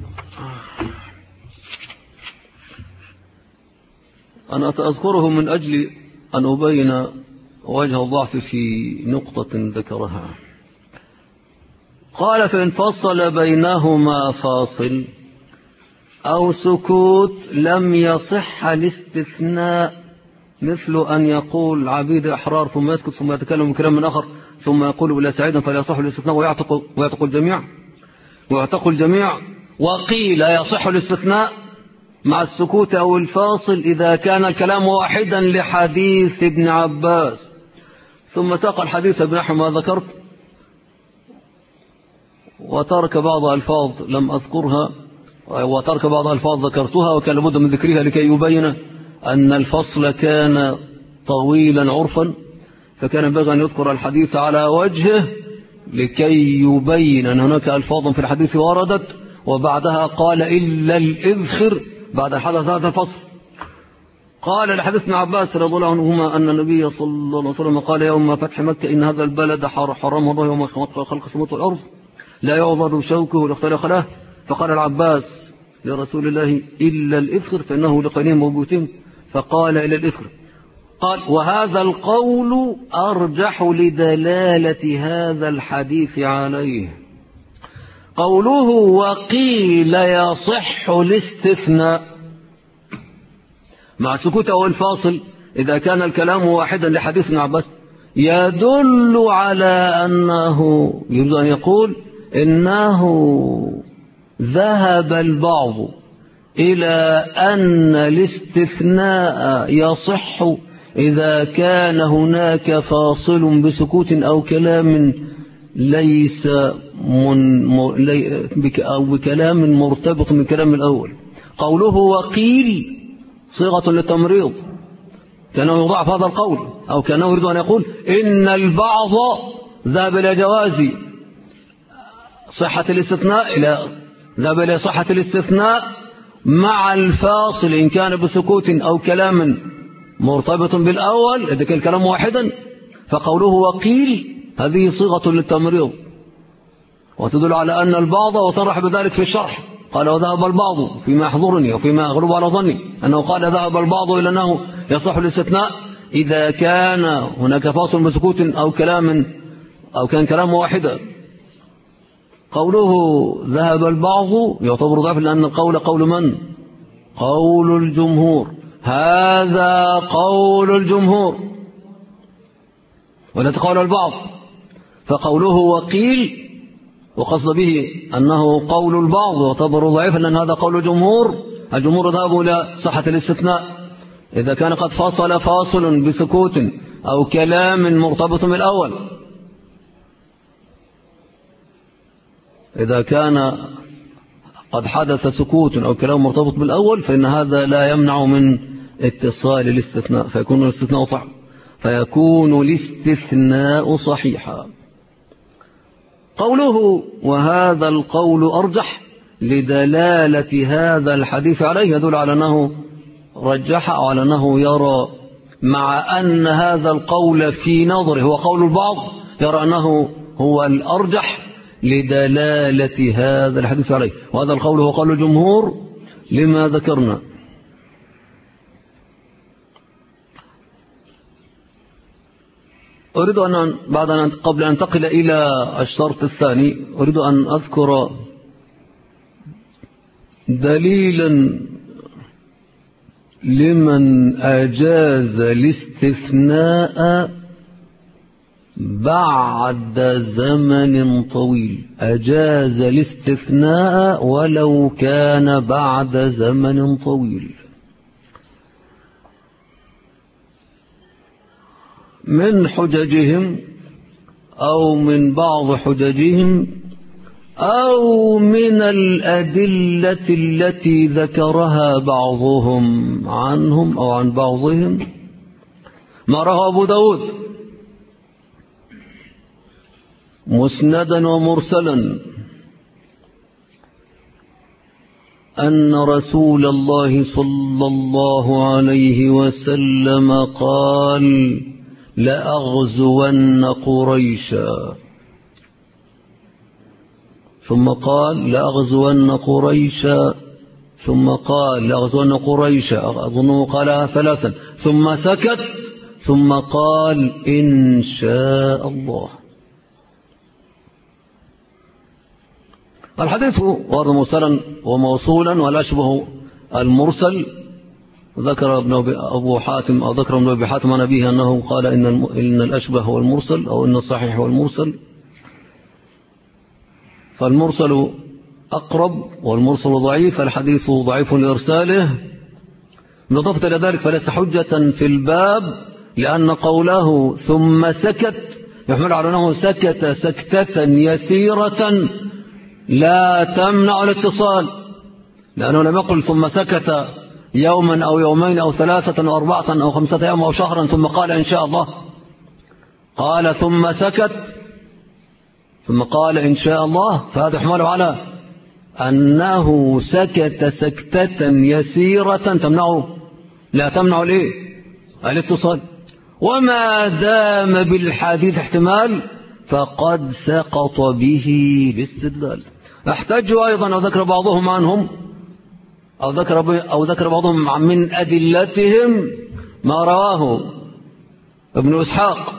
أنا سأذكره من أجل أن أبين وجه الضعف في نقطة ذكرها. قال فإن فصل بينهما فاصل أو سكوت لم يصح الاستثناء، مثل أن يقول عبيد أحرار ثم يسكت ثم يتكلم بكلام آخر ثم يقول بلا سعيدا فلا يصح الاستثناء ويعتق الجميع. وقيل يصح الاستثناء مع السكوت أو الفاصل إذا كان الكلام واحدا لحديث ابن عباس، ثم ساق الحديث بنحو ما ذكرت، وترك بعض ألفاظ لم أذكرها، وترك بعض ألفاظ ذكرتها وكان لابد من ذكرها لكي يبين أن الفصل كان طويلا عرفا، فكان ينبغي أن يذكر الحديث على وجهه لكي يبين أن هناك ألفاظ في الحديث وردت، وبعدها قال إلا الإذخر بعد الحدث هذا الفصل. قال لحديث ابن عباس رضي الله عنهما أن النبي صلى الله عليه وسلم قال يوم فتح مكة إن هذا البلد حرمه الله يوم خلق السماوات والأرض لا يعضد شوكه ولا يختلق له، فقال العباس لرسول الله إلا الإذخر فإنه لقينهم موجودين، فقال إلا الإذخر. قال وهذا القول أرجح لدلالة هذا الحديث عليه. قوله وقيل يصح الاستثناء مع سكوت أول فاصل إذا كان الكلام واحدا لحديث ابن عباس يدل على أنه يريد أن يقول إنه ذهب البعض إلى أن الاستثناء يصح إذا كان هناك فاصل بسكوت أو كلام ليس أو بكلام مرتبط من كلام الأول. قوله وقيل صيغة للتمريض، كانه يضاعف هذا القول، أو كانه يريد أن يقول إن البعض ذهب إلى جواز صحة الاستثناء ذهب إلى صحة الاستثناء مع الفاصل إن كان بسكوت أو كلام مرتبط بالأول إذا كان الكلام واحدا. فقوله وقيل هذه صيغة للتمريض وتدل على أن البعض، وصرح بذلك في الشرح قال وذهب البعض فيما يحضرني وفيما أغلب على ظني أنه قال ذهب البعض إلى أنه يصح الاستثناء إذا كان هناك فاصل بسكوت أو كلام أو كان كلام واحدا. قوله ذهب البعض يعتبر ضعف لأن القول قول من؟ قول الجمهور. هذا قول الجمهور ولا قول البعض. فقوله وقيل وقصد به أنه قول البعض يعتبر ضعيفا لأن هذا قول الجمهور. الجمهور ذهبوا إلى صحة الاستثناء إذا كان قد فاصل بسكوت أو كلام مرتبط بالأول. إذا كان قد حدث سكوت أو كلام مرتبط بالأول فإن هذا لا يمنع من اتصال الاستثناء فيكون الاستثناء صحيحا. قوله وهذا القول أرجح لدلالة هذا الحديث عليه يدل على أنه رجح أو على أنه يرى مع أن هذا القول في نظره هو قول البعض يرى أنه هو الأرجح لدلالة هذا الحديث عليه، وهذا القول هو قول الجمهور لما ذكرنا. أريد أن قبل أن أنتقل إلى الشرط الثاني أريد أن أذكر دليلا لمن أجاز الاستثناء بعد زمن طويل. أجاز الاستثناء ولو كان بعد زمن طويل. من حججهم أو من بعض حججهم أو من الأدلة التي ذكرها بعضهم عنهم أو عن بعضهم ما رواه أبو داود مسندا ومرسلا أن رسول الله صلى الله عليه وسلم قال لأغزون قريشا، ثم قال لأغزون قريشا، ثم قال لأغزون قريشا، أظنه قالها ثلاثا، ثم سكت، ثم قال إن شاء الله. الحديث ورد مرسلا وموصولا والأشبه المرسل. ذكر أبو حاتم أو ذكر ابن أبي حاتم عن أبيه أنه قال إن الأشبه هو المرسل أو إن الصحيح هو المرسل. فالمرسل أقرب والمرسل ضعيف، الحديث ضعيف لإرساله. بالإضافة إلى ذلك فليس حجة في الباب لأن قوله ثم سكت يحمل على أنه سكت سكتة يسيرة لا تمنع الاتصال، لأنه لم يقل ثم سكت يوما أو يومين أو 3 أو 4 أو 5 أيام أو شهرا ثم قال إن شاء الله، قال ثم سكت ثم قال إن شاء الله، فهذا يحمل على أنه سكت سكتة يسيرة لا تمنع الاتصال. وما دام بالحديث احتمال فقد سقط به الاستدلال. احتجوا أيضا أو ذكر بعضهم عنهم أو ذكر بعضهم من أدلتهم ما رواه ابن إسحاق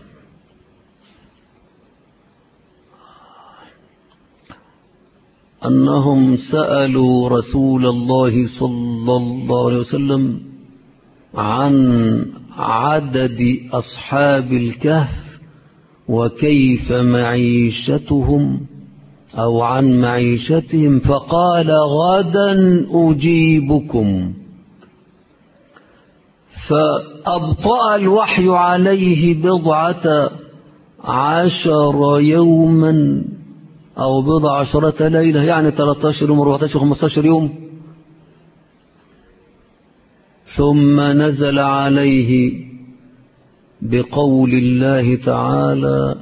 أنهم سألوا رسول الله صلى الله عليه وسلم عن عدد أصحاب الكهف وكيف معيشتهم أو عن معيشتهم، فقال غدا أجيبكم، فأبطأ الوحي عليه 14 يوما أو 14 ليلة، يعني 13 يوم 14 15 يوم، ثم نزل عليه بقول الله تعالى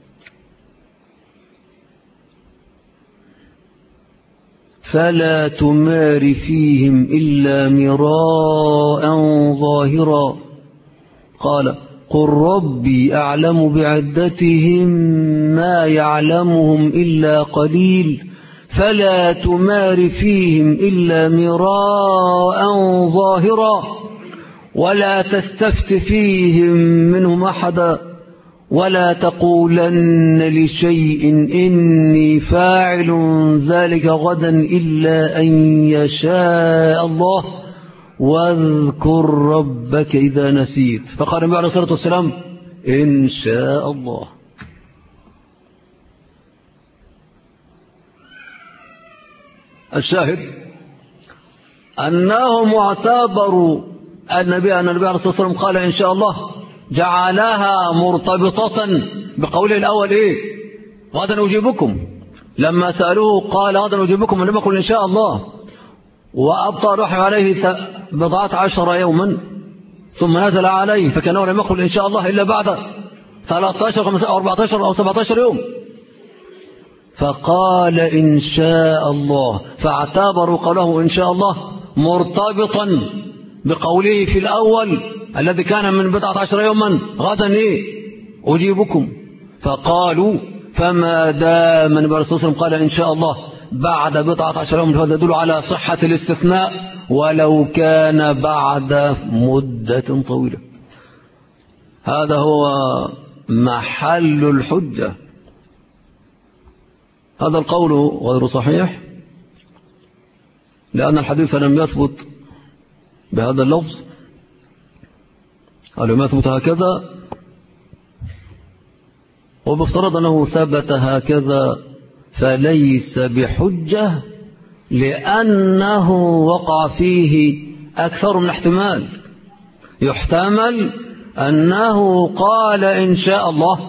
فلا تمار فيهم إلا مراء ظاهرا، قال قل ربي أعلم بعدتهم ما يعلمهم إلا قليل فلا تمار فيهم إلا مراء ظاهرا ولا تستفت فيهم منهم أحدا ولا تقولن لشيء إني فاعل ذلك غدا إلا أن يشاء الله واذكر ربك إذا نسيت. فقال النبي عليه الصلاة والسلام إن شاء الله. الشاهد أنهم اعتبروا النبي عليه الصلاة والسلام قال إن شاء الله، جعلها مرتبطة بقوله الأول غدا أجيبكم، لما سألوه قال غدا أجيبكم ولم يقل إن شاء الله، وأبطأ الوحي عليه 14 يوما ثم نزل عليه، فكانه لم يقل إن شاء الله إلا بعد 13 أو 14 أو 17 يوم، فقال إن شاء الله، فاعتبروا قوله إن شاء الله مرتبطا بقوله في الأول الذي كان من 14 يوما غدا أجيبكم، فقالوا فما دام النبي صلى الله عليه وسلم قال إن شاء الله بعد 14 يوم، فهذا يدل على صحة الاستثناء ولو كان بعد مدة طويلة. هذا هو محل الحجة. هذا القول غير صحيح لأن الحديث لم يثبت بهذا اللفظ، لم يثبت هكذا، وبافترض أنه ثبت هكذا فليس بحجة لأنه وقع فيه أكثر من احتمال. يحتمل أنه قال إن شاء الله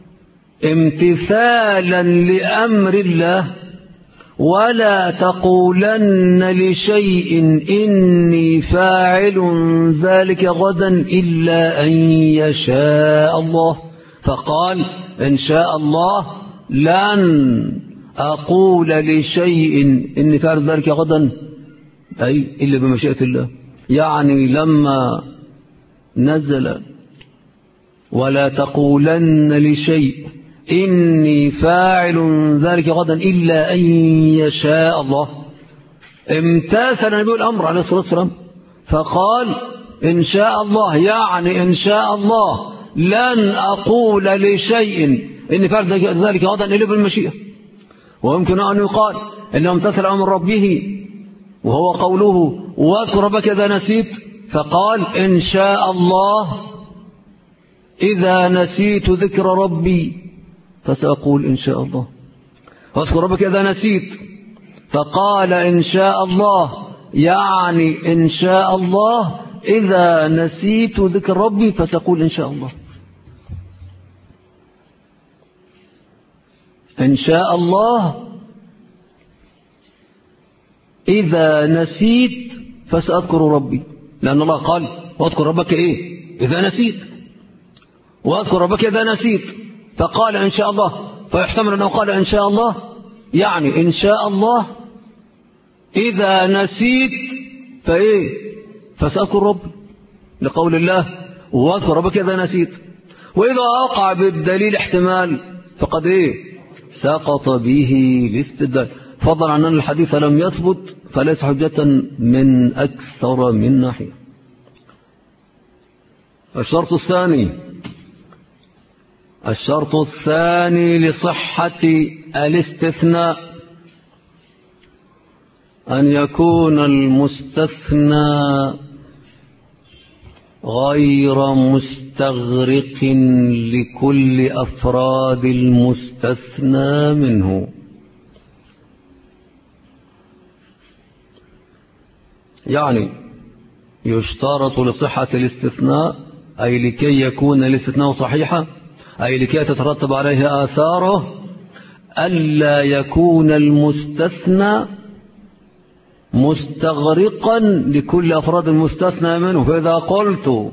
امتثالا لأمر الله ولا تقولن لشيء إني فاعل ذلك غدا إلا أن يشاء الله، فقال إن شاء الله لن أقول لشيء إني فاعل ذلك غدا أي إلا بمشيئة الله. يعني لما نزل ولا تقولن لشيء إني فاعل ذلك غدا إلا أن يشاء الله، امتثل النبي الأمر عليه الصلاة والسلام فقال إن شاء الله، يعني إن شاء الله لن أقول لشيء إني فاعل ذلك غدا إلا بالمشيئة. ويمكن أن يقال إنه امتثل أمر ربه وهو قوله واذكر ربك إذا نسيت، فقال إن شاء الله إذا نسيت ذكر ربي فسأقول إن شاء الله، واذكر ربك إذا نسيت، فقال إن شاء الله، يعني إن شاء الله إذا نسيت ذكر ربي فسأقول إن شاء الله. إن شاء الله إذا نسيت فسأذكر ربي، لأن الله قال واذكر ربك إيه إذا نسيت، واذكر ربك إذا نسيت، فقال إن شاء الله، فيحتمل أنه قال إن شاء الله يعني إن شاء الله إذا نسيت فإيه فسأذكر ربي، لقول الله واذكر ربك إذا نسيت. وإذا وقع بالدليل احتمال فقد إيه سقط به الاستدلال، فضلا عن أن الحديث لم يثبت فليس حجة من أكثر من ناحية. الشرط الثاني لصحة الاستثناء أن يكون المستثنى غير مستغرق لكل أفراد المستثنى منه. يعني يشترط لصحة الاستثناء، أي لكي يكون الاستثناء صحيحا، أي لكي تترتب عليه آثاره، ألا يكون المستثنى مستغرقا لكل أفراد المستثنى منه. فإذا قلت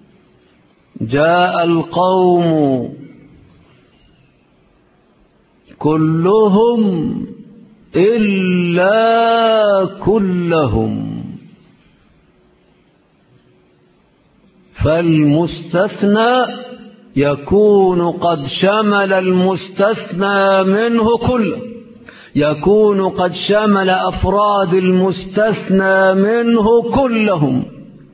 جاء القوم كلهم إلا كلهم، فالمستثنى يكون قد شمل المستثنى منه كله، يكون قد شمل أفراد المستثنى منه كلهم.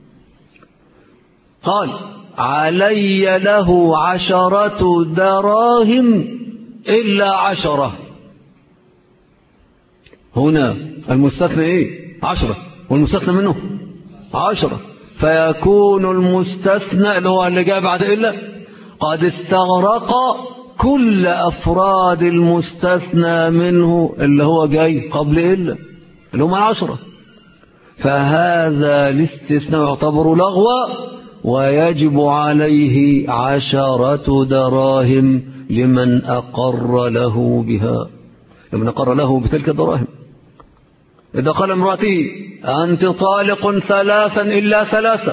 قال علي له 10 دراهم إلا 10، هنا المستثنى إيه 10 والمستثنى منه 10، فيكون المستثنى اللي هو اللي جاء بعد إلا قد استغرق كل أفراد المستثنى منه اللي هو جاي قبل إلا اللي هم 10. فهذا الاستثناء يعتبر لغوا ويجب عليه 10 دراهم لمن أقر له بها، لمن أقر له بتلك الدراهم. إذا قال امرأتي أنت طالق 3 إلا 3،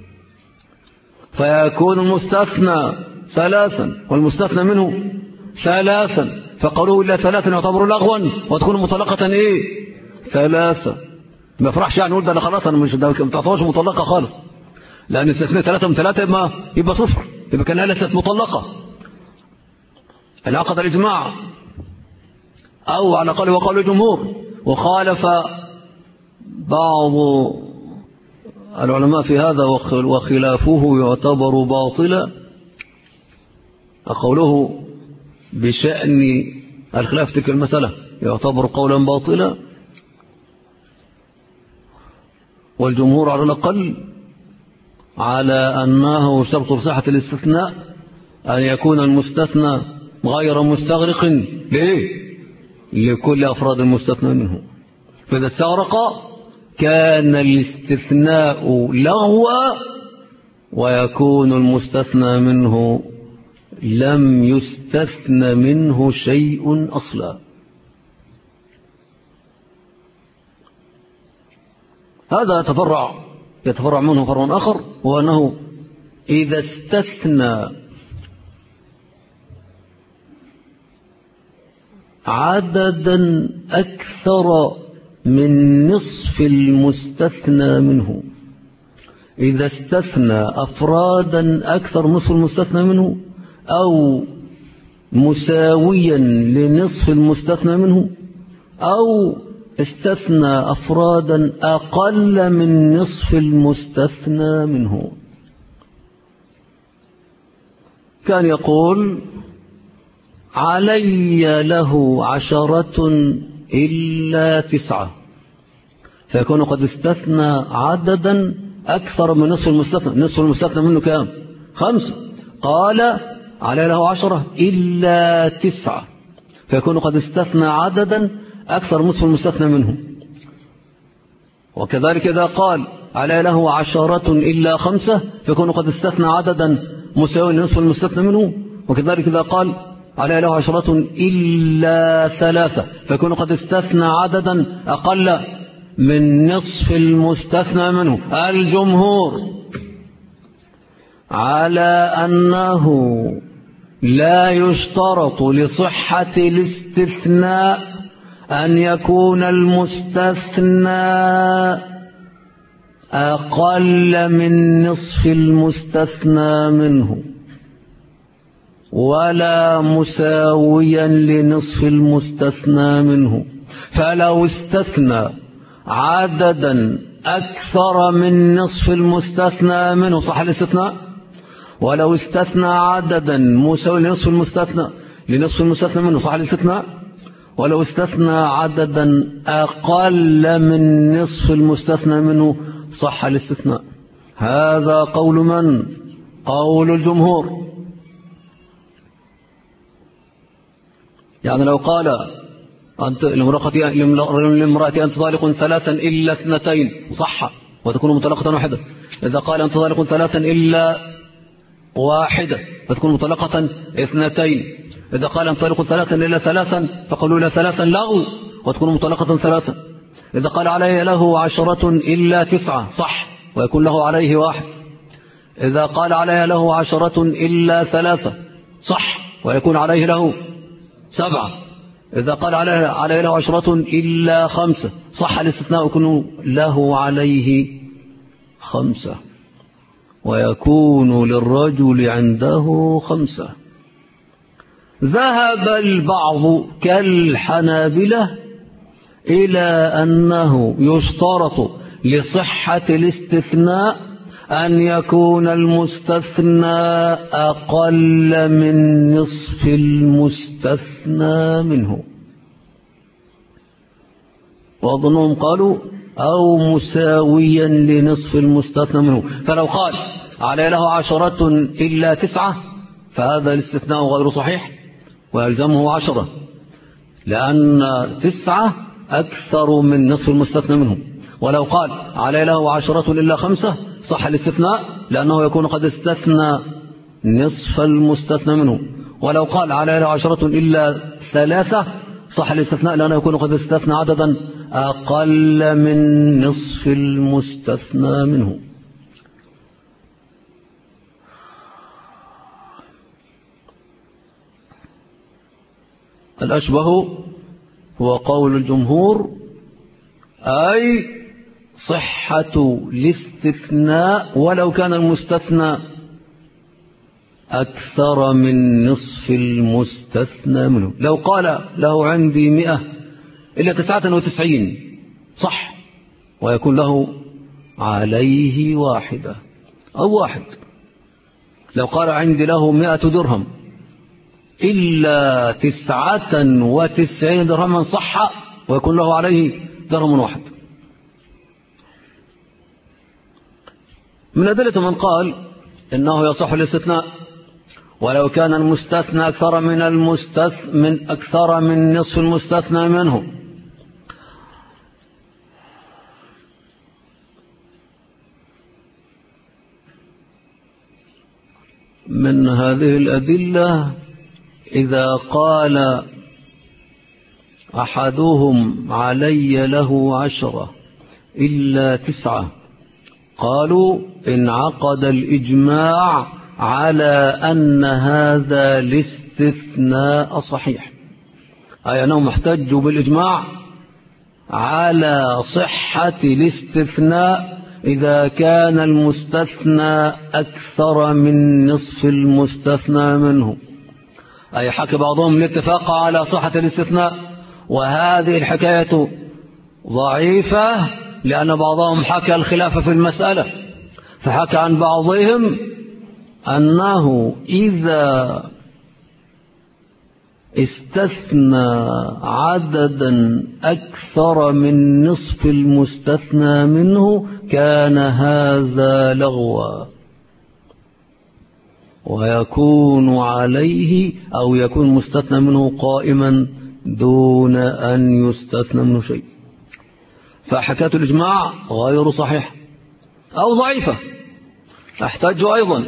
فيكون المستثنى 3 والمستثنى منه 3، فقالوا إلا 3 يعتبر لغوا وتكون مطلقة إيه 3. ما فرحش يعني نقول ده أنا خلاص أنا مش ده ما تعتبرش مطلقة خالص، لأن استثناء 3 من 3 يبقى 0، يبقى كانها ليست مطلقة. العقد الإجماع أو على قول وقال الجمهور، وخالف بعض العلماء في هذا وخلافه يعتبر باطلا. قوله بشأن الخلاف تلك المسألة يعتبر قولا باطلا، والجمهور على الأقل على أنه شرط صحة الاستثناء أن يكون المستثنى غير مستغرق لكل أفراد المستثنى منه. فإذا استغرق كان الاستثناء لغوا ويكون المستثنى منه لم يستثن منه شيء أصلا. هذا يتفرع منه فرع آخر، وأنه إذا استثنى عددا أكثر من نصف المستثنى منه، إذا استثنى أفرادا أكثر نصف المستثنى منه أو مساويا لنصف المستثنى منه أو استثنى أفرادا أقل من نصف المستثنى منه. كان يقول علي له 10 إلا 9، فيكون قد استثنى عددا أكثر من نصف المستثنى. نصف المستثنى منه كام؟ 5. قال علي له 10 إلا 9، فيكون قد استثنى عددا أكثر نصف المستثنى منه. وكذلك إذا قال على له 10 إلا 5 فيكون قد استثنى عددا مساوي لنصف المستثنى منه. وكذلك إذا قال على له 10 إلا 3 فيكون قد استثنى عددا أقل من نصف المستثنى منه. الجمهور على أنه لا يشترط لصحة الاستثناء أن يكون المستثنى أقل من نصف المستثنى منه ولا مساويا لنصف المستثنى منه. فلو استثنى عددا أكثر من نصف المستثنى منه صح الاستثناء، ولو استثنى عددا مساوي لنصف المستثنى منه صح الاستثناء، ولو استثنى عددا أقل من نصف المستثنى منه صح الاستثناء. هذا قول من؟ قول الجمهور. يعني لو قال أنت لامرأة أنت طالق 3 إلا 2 صح وتكون مطلقة واحدة. إذا قال أنت طالق 3 إلا 1 فتكون مطلقة 2. إذا قال أنت طالق 3 إلا 3 فقالوا إلى 3 لغو وتكون مطلقة 3. إذا قال عليه له 10 إلا 9 صح ويكون له عليه 1. إذا قال عليه له 10 إلا 3 صح ويكون عليه له 7. إذا قال عليه له 10 إلا 5 صح الاستثناء يكون له عليه 5 ويكون للرجل عنده 5. ذهب البعض كالحنابلة إلى أنه يشترط لصحة الاستثناء أن يكون المستثنى أقل من نصف المستثنى منه، وأظنهم قالوا أو مساويا لنصف المستثنى منه. فلو قال عليه له 10 إلا 9 فهذا الاستثناء غير صحيح ويلزمه 10 لأن 9 أكثر من نصف المستثنى منه. ولو قال عليه له 10 إلا 5 صح الاستثناء لأنه يكون قد استثنى نصف المستثنى منه. ولو قال عليه له 10 إلا 3 صح الاستثناء لأنه يكون قد استثنى عددا أقل من نصف المستثنى منه. الأشبه هو قول الجمهور أي صحة الاستثناء ولو كان المستثنى أكثر من نصف المستثنى منه. لو قال له عندي 100 إلا 99 صح ويكون له عليه 1 أو 1. لو قال عندي له 100 درهم إلا 99 درهما صح ويكون له عليه درهم 1. من أدلة من قال إنه يصح الاستثناء ولو كان المستثنى أكثر من نصف المستثنى منه. من هذه الأدلة إذا قال أحدهم علي له 10 إلا 9 قالوا انعقد الإجماع على أن هذا الاستثناء صحيح، أي أنهم احتجوا بالإجماع على صحة الاستثناء إذا كان المستثنى أكثر من نصف المستثنى منه. أي حكى بعضهم الاتفاق على صحة الاستثناء، وهذه الحكاية ضعيفة لأن بعضهم حكى الخلاف في المسألة، فحكى عن بعضهم أنه إذا استثنى عددا أكثر من نصف المستثنى منه كان هذا لغوا ويكون عليه أو يكون مستثنى منه قائما دون أن يستثنى منه شيء. فحكاية الإجماع غير صحيح، أو ضعيفة. احتج أيضا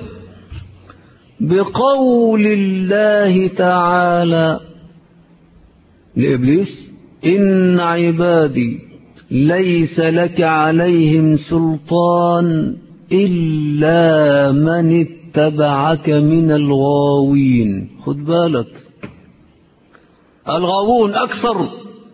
بقول الله تعالى لإبليس: إن عبادي ليس لك عليهم سلطان إلا من اتبعك من الغاوين. خد بالك، الغاوون أكثر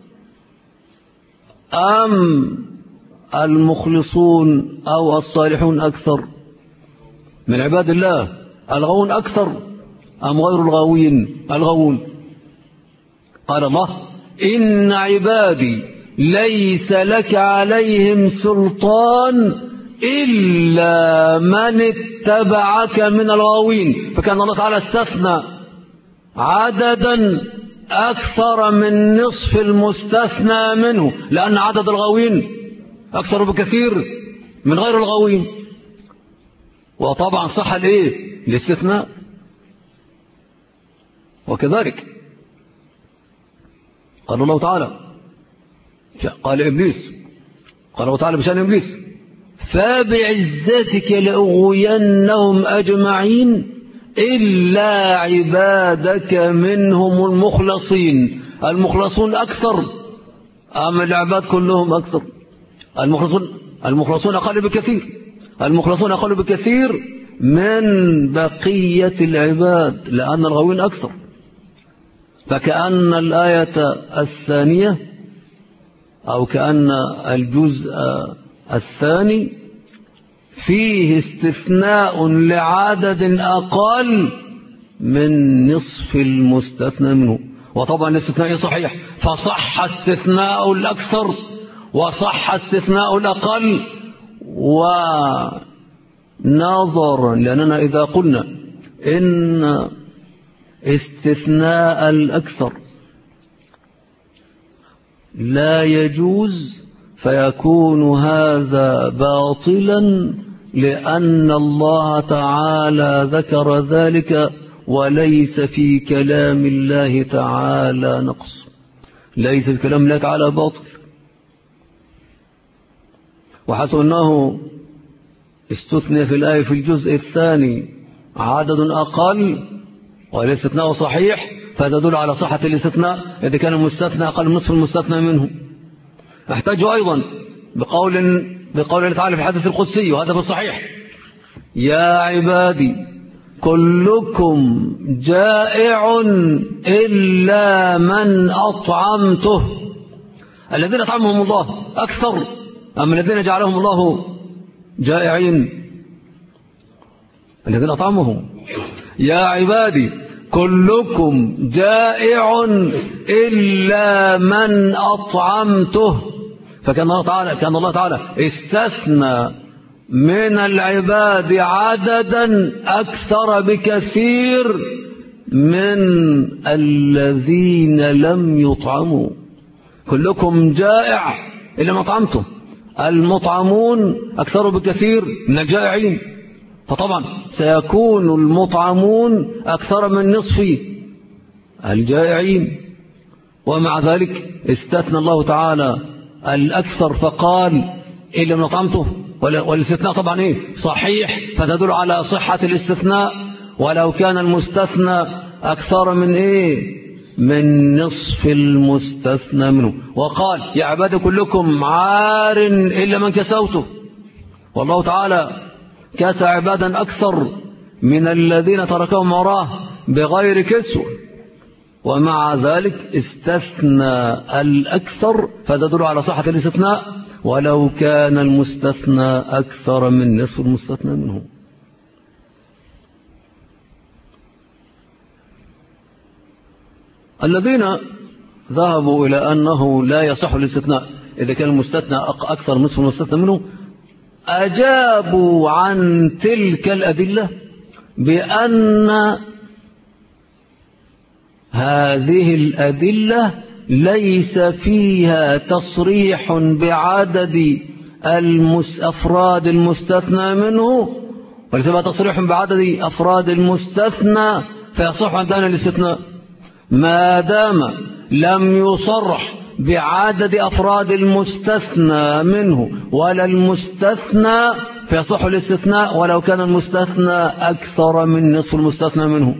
أم المخلصون أو الصالحون أكثر من عباد الله؟ الغاوون أكثر أم غير الغاوين؟ الغاوون. قال الله: إن عبادي ليس لك عليهم سلطان إلا من اتبعك من الغاوين. فكان الله تعالى استثنى عددا أكثر من نصف المستثنى منه، لأن عدد الغاوين أكثر بكثير من غير الغاوين. وطبعا صح الاستثناء. وكذلك قال الله تعالى، قال إبليس، قال الله تعالى بشأن إبليس: فبعزتك لأغوينهم أجمعين إلا عبادك منهم المخلصين. المخلصون أكثر أم العباد كلهم أكثر؟ المخلصون أقل بكثير. المخلصون أقل بكثير من بقية العباد، لأن الغاوين أكثر. فكأن الآية الثانية أو كأن الجزء الثاني فيه استثناء لعدد أقل من نصف المستثنى منه. وطبعا الاستثناء صحيح، فصح استثناء الأكثر وصح استثناء الأقل. ونظرا لأننا إذا قلنا إن استثناء الأكثر لا يجوز، فيكون هذا باطلا، لأن الله تعالى ذكر ذلك وليس في كلام الله تعالى نقص. ليس في كلام الله تعالى باطل. وحيث أنه استثنى في الآية في الجزء الثاني عدد أقل والاستثناء صحيح، فتدل على صحة الاستثناء إذا كان المستثنى أقل من نصف المستثنى منه. احتاج أيضا بقول الله تعالى في الحديث القدسي، وهذا في الصحيح: يا عبادي كلكم جائع إلا من أطعمته. الذين أطعمهم الله أكثر أم الذين جعلهم الله جائعين؟ الذين أطعمهم. يا عبادي كلكم جائع إلا من أطعمته. فكان الله تعالى استثنى من العباد عددا أكثر بكثير من الذين لم يطعموا. كلكم جائع إلا من أطعمته. المطعمون أكثر بكثير من الجائعين، فطبعا سيكون المطعمون أكثر من نصف الجائعين. ومع ذلك استثنى الله تعالى الأكثر فقال إلا من أطعمته. والاستثناء طبعا صحيح، فتدل على صحة الاستثناء، ولو كان المستثنى أكثر من نصف المستثنى منه. وقال: يا عباد كلكم عار إلا من كسوته. والله تعالى كاس عبادا أكثر من الذين تركهم وراه بغير كسوة، ومع ذلك استثنى الأكثر، فتدل على صحة الاستثناء، ولو كان المستثنى أكثر من نصف المستثنى منه. الذين ذهبوا إلى أنه لا يصح الاستثناء إذا كان المستثنى أكثر من نصف المستثنى منه أجابوا عن تلك الأدلة بأن هذه الأدلة ليس فيها تصريح بعدد أفراد المستثنى منه، وليس فيها تصريح بعدد أفراد المستثنى، فيصح أن تكون الاستثناء. ما دام لم يصرح بعدد أفراد المستثنى منه ولا المستثنى، فيصح الاستثناء ولو كان المستثنى أكثر من نصف المستثنى منه.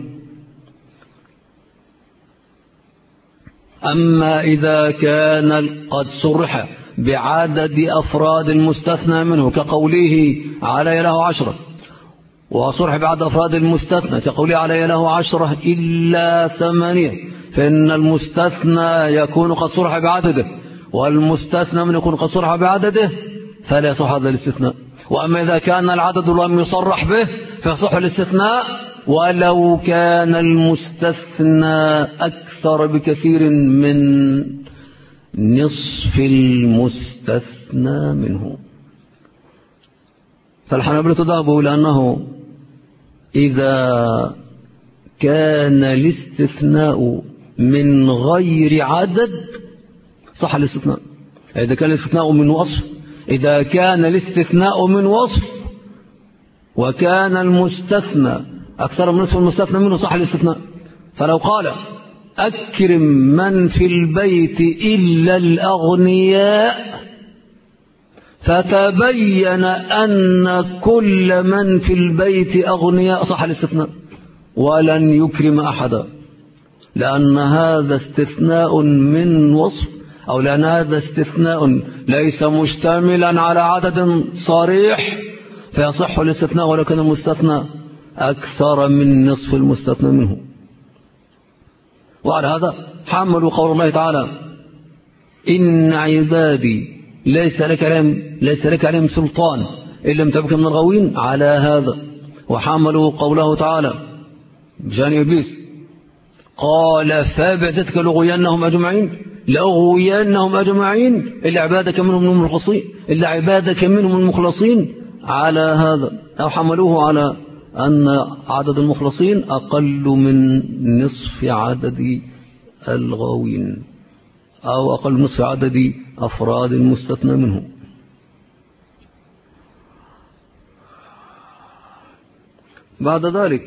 أما إذا كان قد صرح بعدد أفراد المستثنى منه كقوله علي له 10، وصرح بعد أفراد المستثنى كقوله علي له 10 إلا 8، فإن المستثنى يكون قد صرح بعدده والمستثنى من يكون قد صرح بعدده فلا يصح هذا الاستثناء. وأما إذا كان العدد لم يصرح به فيصح الاستثناء ولو كان المستثنى أكثر بكثير من نصف المستثنى منه. فالحنابلة ذهبوا إلى أنه إذا كان الاستثناء من غير عدد صح الاستثناء. إذا كان الاستثناء من وصف، إذا كان الاستثناء من وصف وكان المستثنى أكثر من نصف المستثنى منه صح الاستثناء. فلو قال أكرم من في البيت إلا الأغنياء فتبين أن كل من في البيت أغنياء صح الاستثناء ولن يكرم أحدا، لأن هذا استثناء من وصف، أو لأن هذا استثناء ليس مشتملا على عدد صريح فيصح الاستثناء ولو كان المستثنى أكثر من نصف المستثنى منه. وعلى هذا حملوا قول الله تعالى إن عبادي ليس لك عليهم سلطان إن لم تكن من الغاوين على هذا. وحملوا قوله تعالى بشأن إبليس قال فبعثتك لأغوينهم أجمعين إلا عبادك منهم المخلصين على هذا. أو حملوه على أن عدد المخلصين أقل من نصف عدد الغاوين أو أقل من نصف عدد أفراد المستثنى منه. بعد ذلك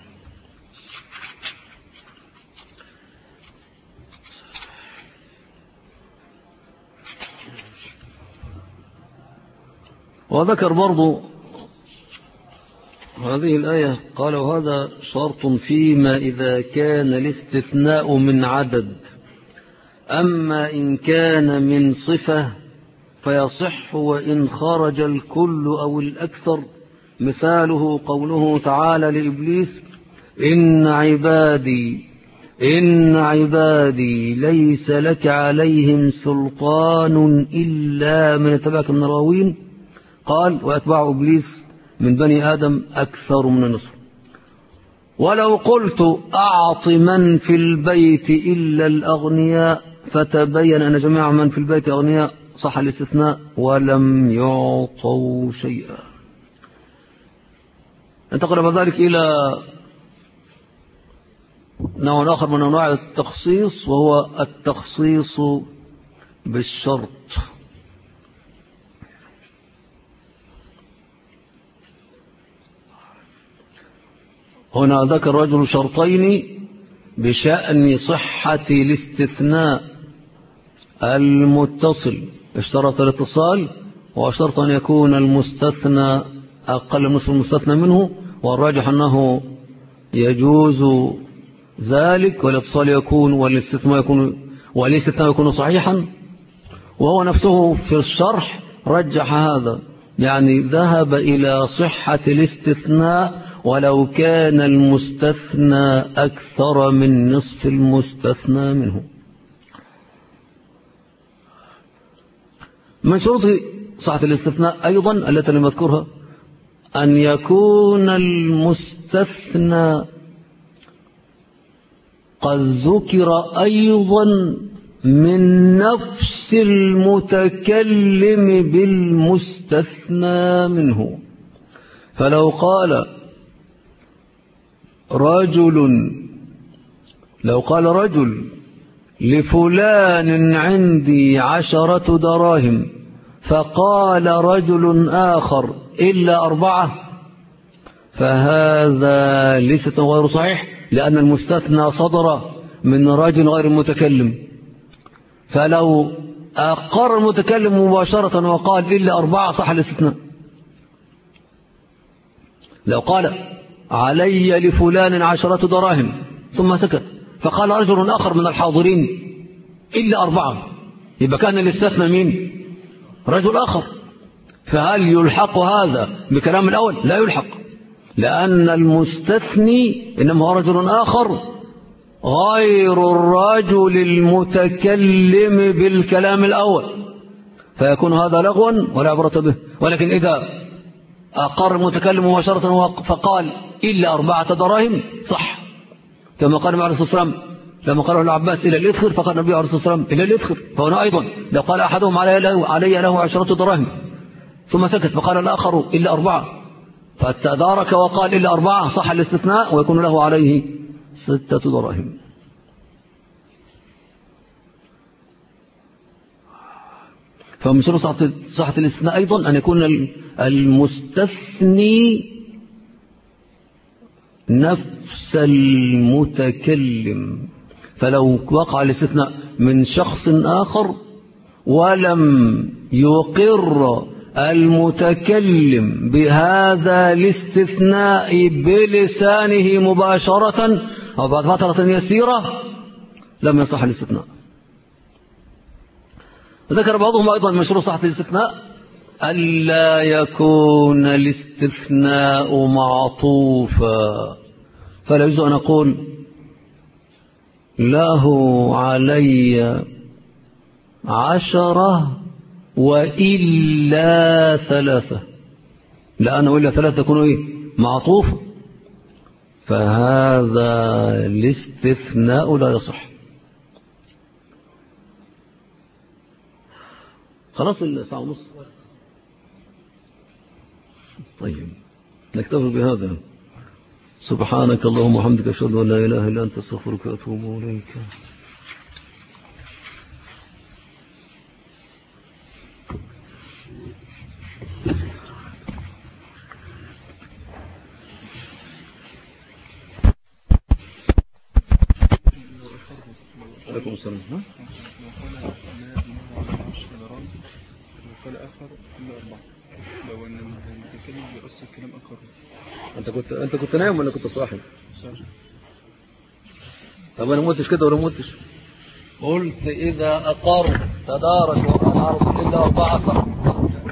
وذكر برضو هذه الآية قال وهذا شرط فيما إذا كان الاستثناء من عدد، أما إن كان من صفة فيصح وإن خرج الكل أو الأكثر. مثاله قوله تعالى لإبليس إن عبادي ليس لك عليهم سلطان إلا من اتبعك من الغاوين. قال وأتباع إبليس من بني آدم أكثر من النصف. ولو قلت أعط من في البيت إلا الأغنياء فتبين أن جميع من في البيت أغنياء صح الاستثناء ولم يعطوا شيئا. انتقل بعد ذلك إلى نوع آخر من أنواع التخصيص وهو التخصيص بالشرط. هنا ذكر رجل شرطين بشأن صحة الاستثناء المتصل. اشترط الاتصال واشترط أن يكون المستثنى أقل من نصف المستثنى منه، والراجح أنه يجوز ذلك والاتصال يكون والاستثناء يكون صحيحا. وهو نفسه في الشرح رجح هذا، يعني ذهب إلى صحة الاستثناء ولو كان المستثنى أكثر من نصف المستثنى منه. من شروط صحة الاستثناء أيضا التي لم أذكرها أن يكون المستثنى قد ذكر أيضا من نفس المتكلم بالمستثنى منه. فلو قال رجل لفلان عندي 10 دراهم فقال رجل آخر إلا 4، فهذا ليس غير صحيح لأن المستثنى صدر من رجل غير المتكلم. فلو أقر المتكلم مباشرة وقال إلا 4 صح الاستثناء. لو قال علي لفلان 10 دراهم ثم سكت، فقال رجل آخر من الحاضرين إلا 4، يبقى كان الاستثناء مين؟ رجل آخر. فهل يلحق هذا بكلام الأول؟ لا يلحق، لأن المستثني إنما هو رجل آخر غير الرجل المتكلم بالكلام الأول، فيكون هذا لغوا ولا عبرة به. ولكن إذا أقر المتكلم مباشرة فقال إلا 4 دراهم صح، كما قال النبي عليه الصلاة والسلام لما قاله العباس إلى الإدخر، فقال النبي عليه الصلاة والسلام إلى الإدخر. فهنا أيضا لو قال أحدهم علي له 10 دراهم ثم سكت فقال الآخر إلا 4، فتدارك وقال إلا 4 صح الاستثناء ويكون له عليه 6 دراهم. فمن شروط صحة الاستثناء أيضا أن يكون المستثني نفس المتكلم. فلو وقع الاستثناء من شخص آخر ولم يقر المتكلم بهذا الاستثناء بلسانه مباشرة أو بعد فترة يسيرة لم يصح الاستثناء. ذكر بعضهم أيضا من شروط صحة الاستثناء ألا يكون الاستثناء معطوفا، فلا يجوز أن أقول له علي 10 وإلا 3، لأنه وإلا 3 تكون إيه؟ معطوف، فهذا الاستثناء لا يصح. خلاص الساعة ونص. طيب نكتفي بهذا. سبحانك اللهم وبحمدك أشهد أن لا إله إلا أنت أستغفرك وأتوب إليك. عليكم السلام. وقال آخر إلا 4 لو أن المتكلم بيؤثر كلام آخر. أنت كنت نايم ولا كنت صاحي؟ صاحي. طب أنا موتش كده ولا موتش؟ قلت إذا أقر تدارك وأنا أعرف إلا 4 صح.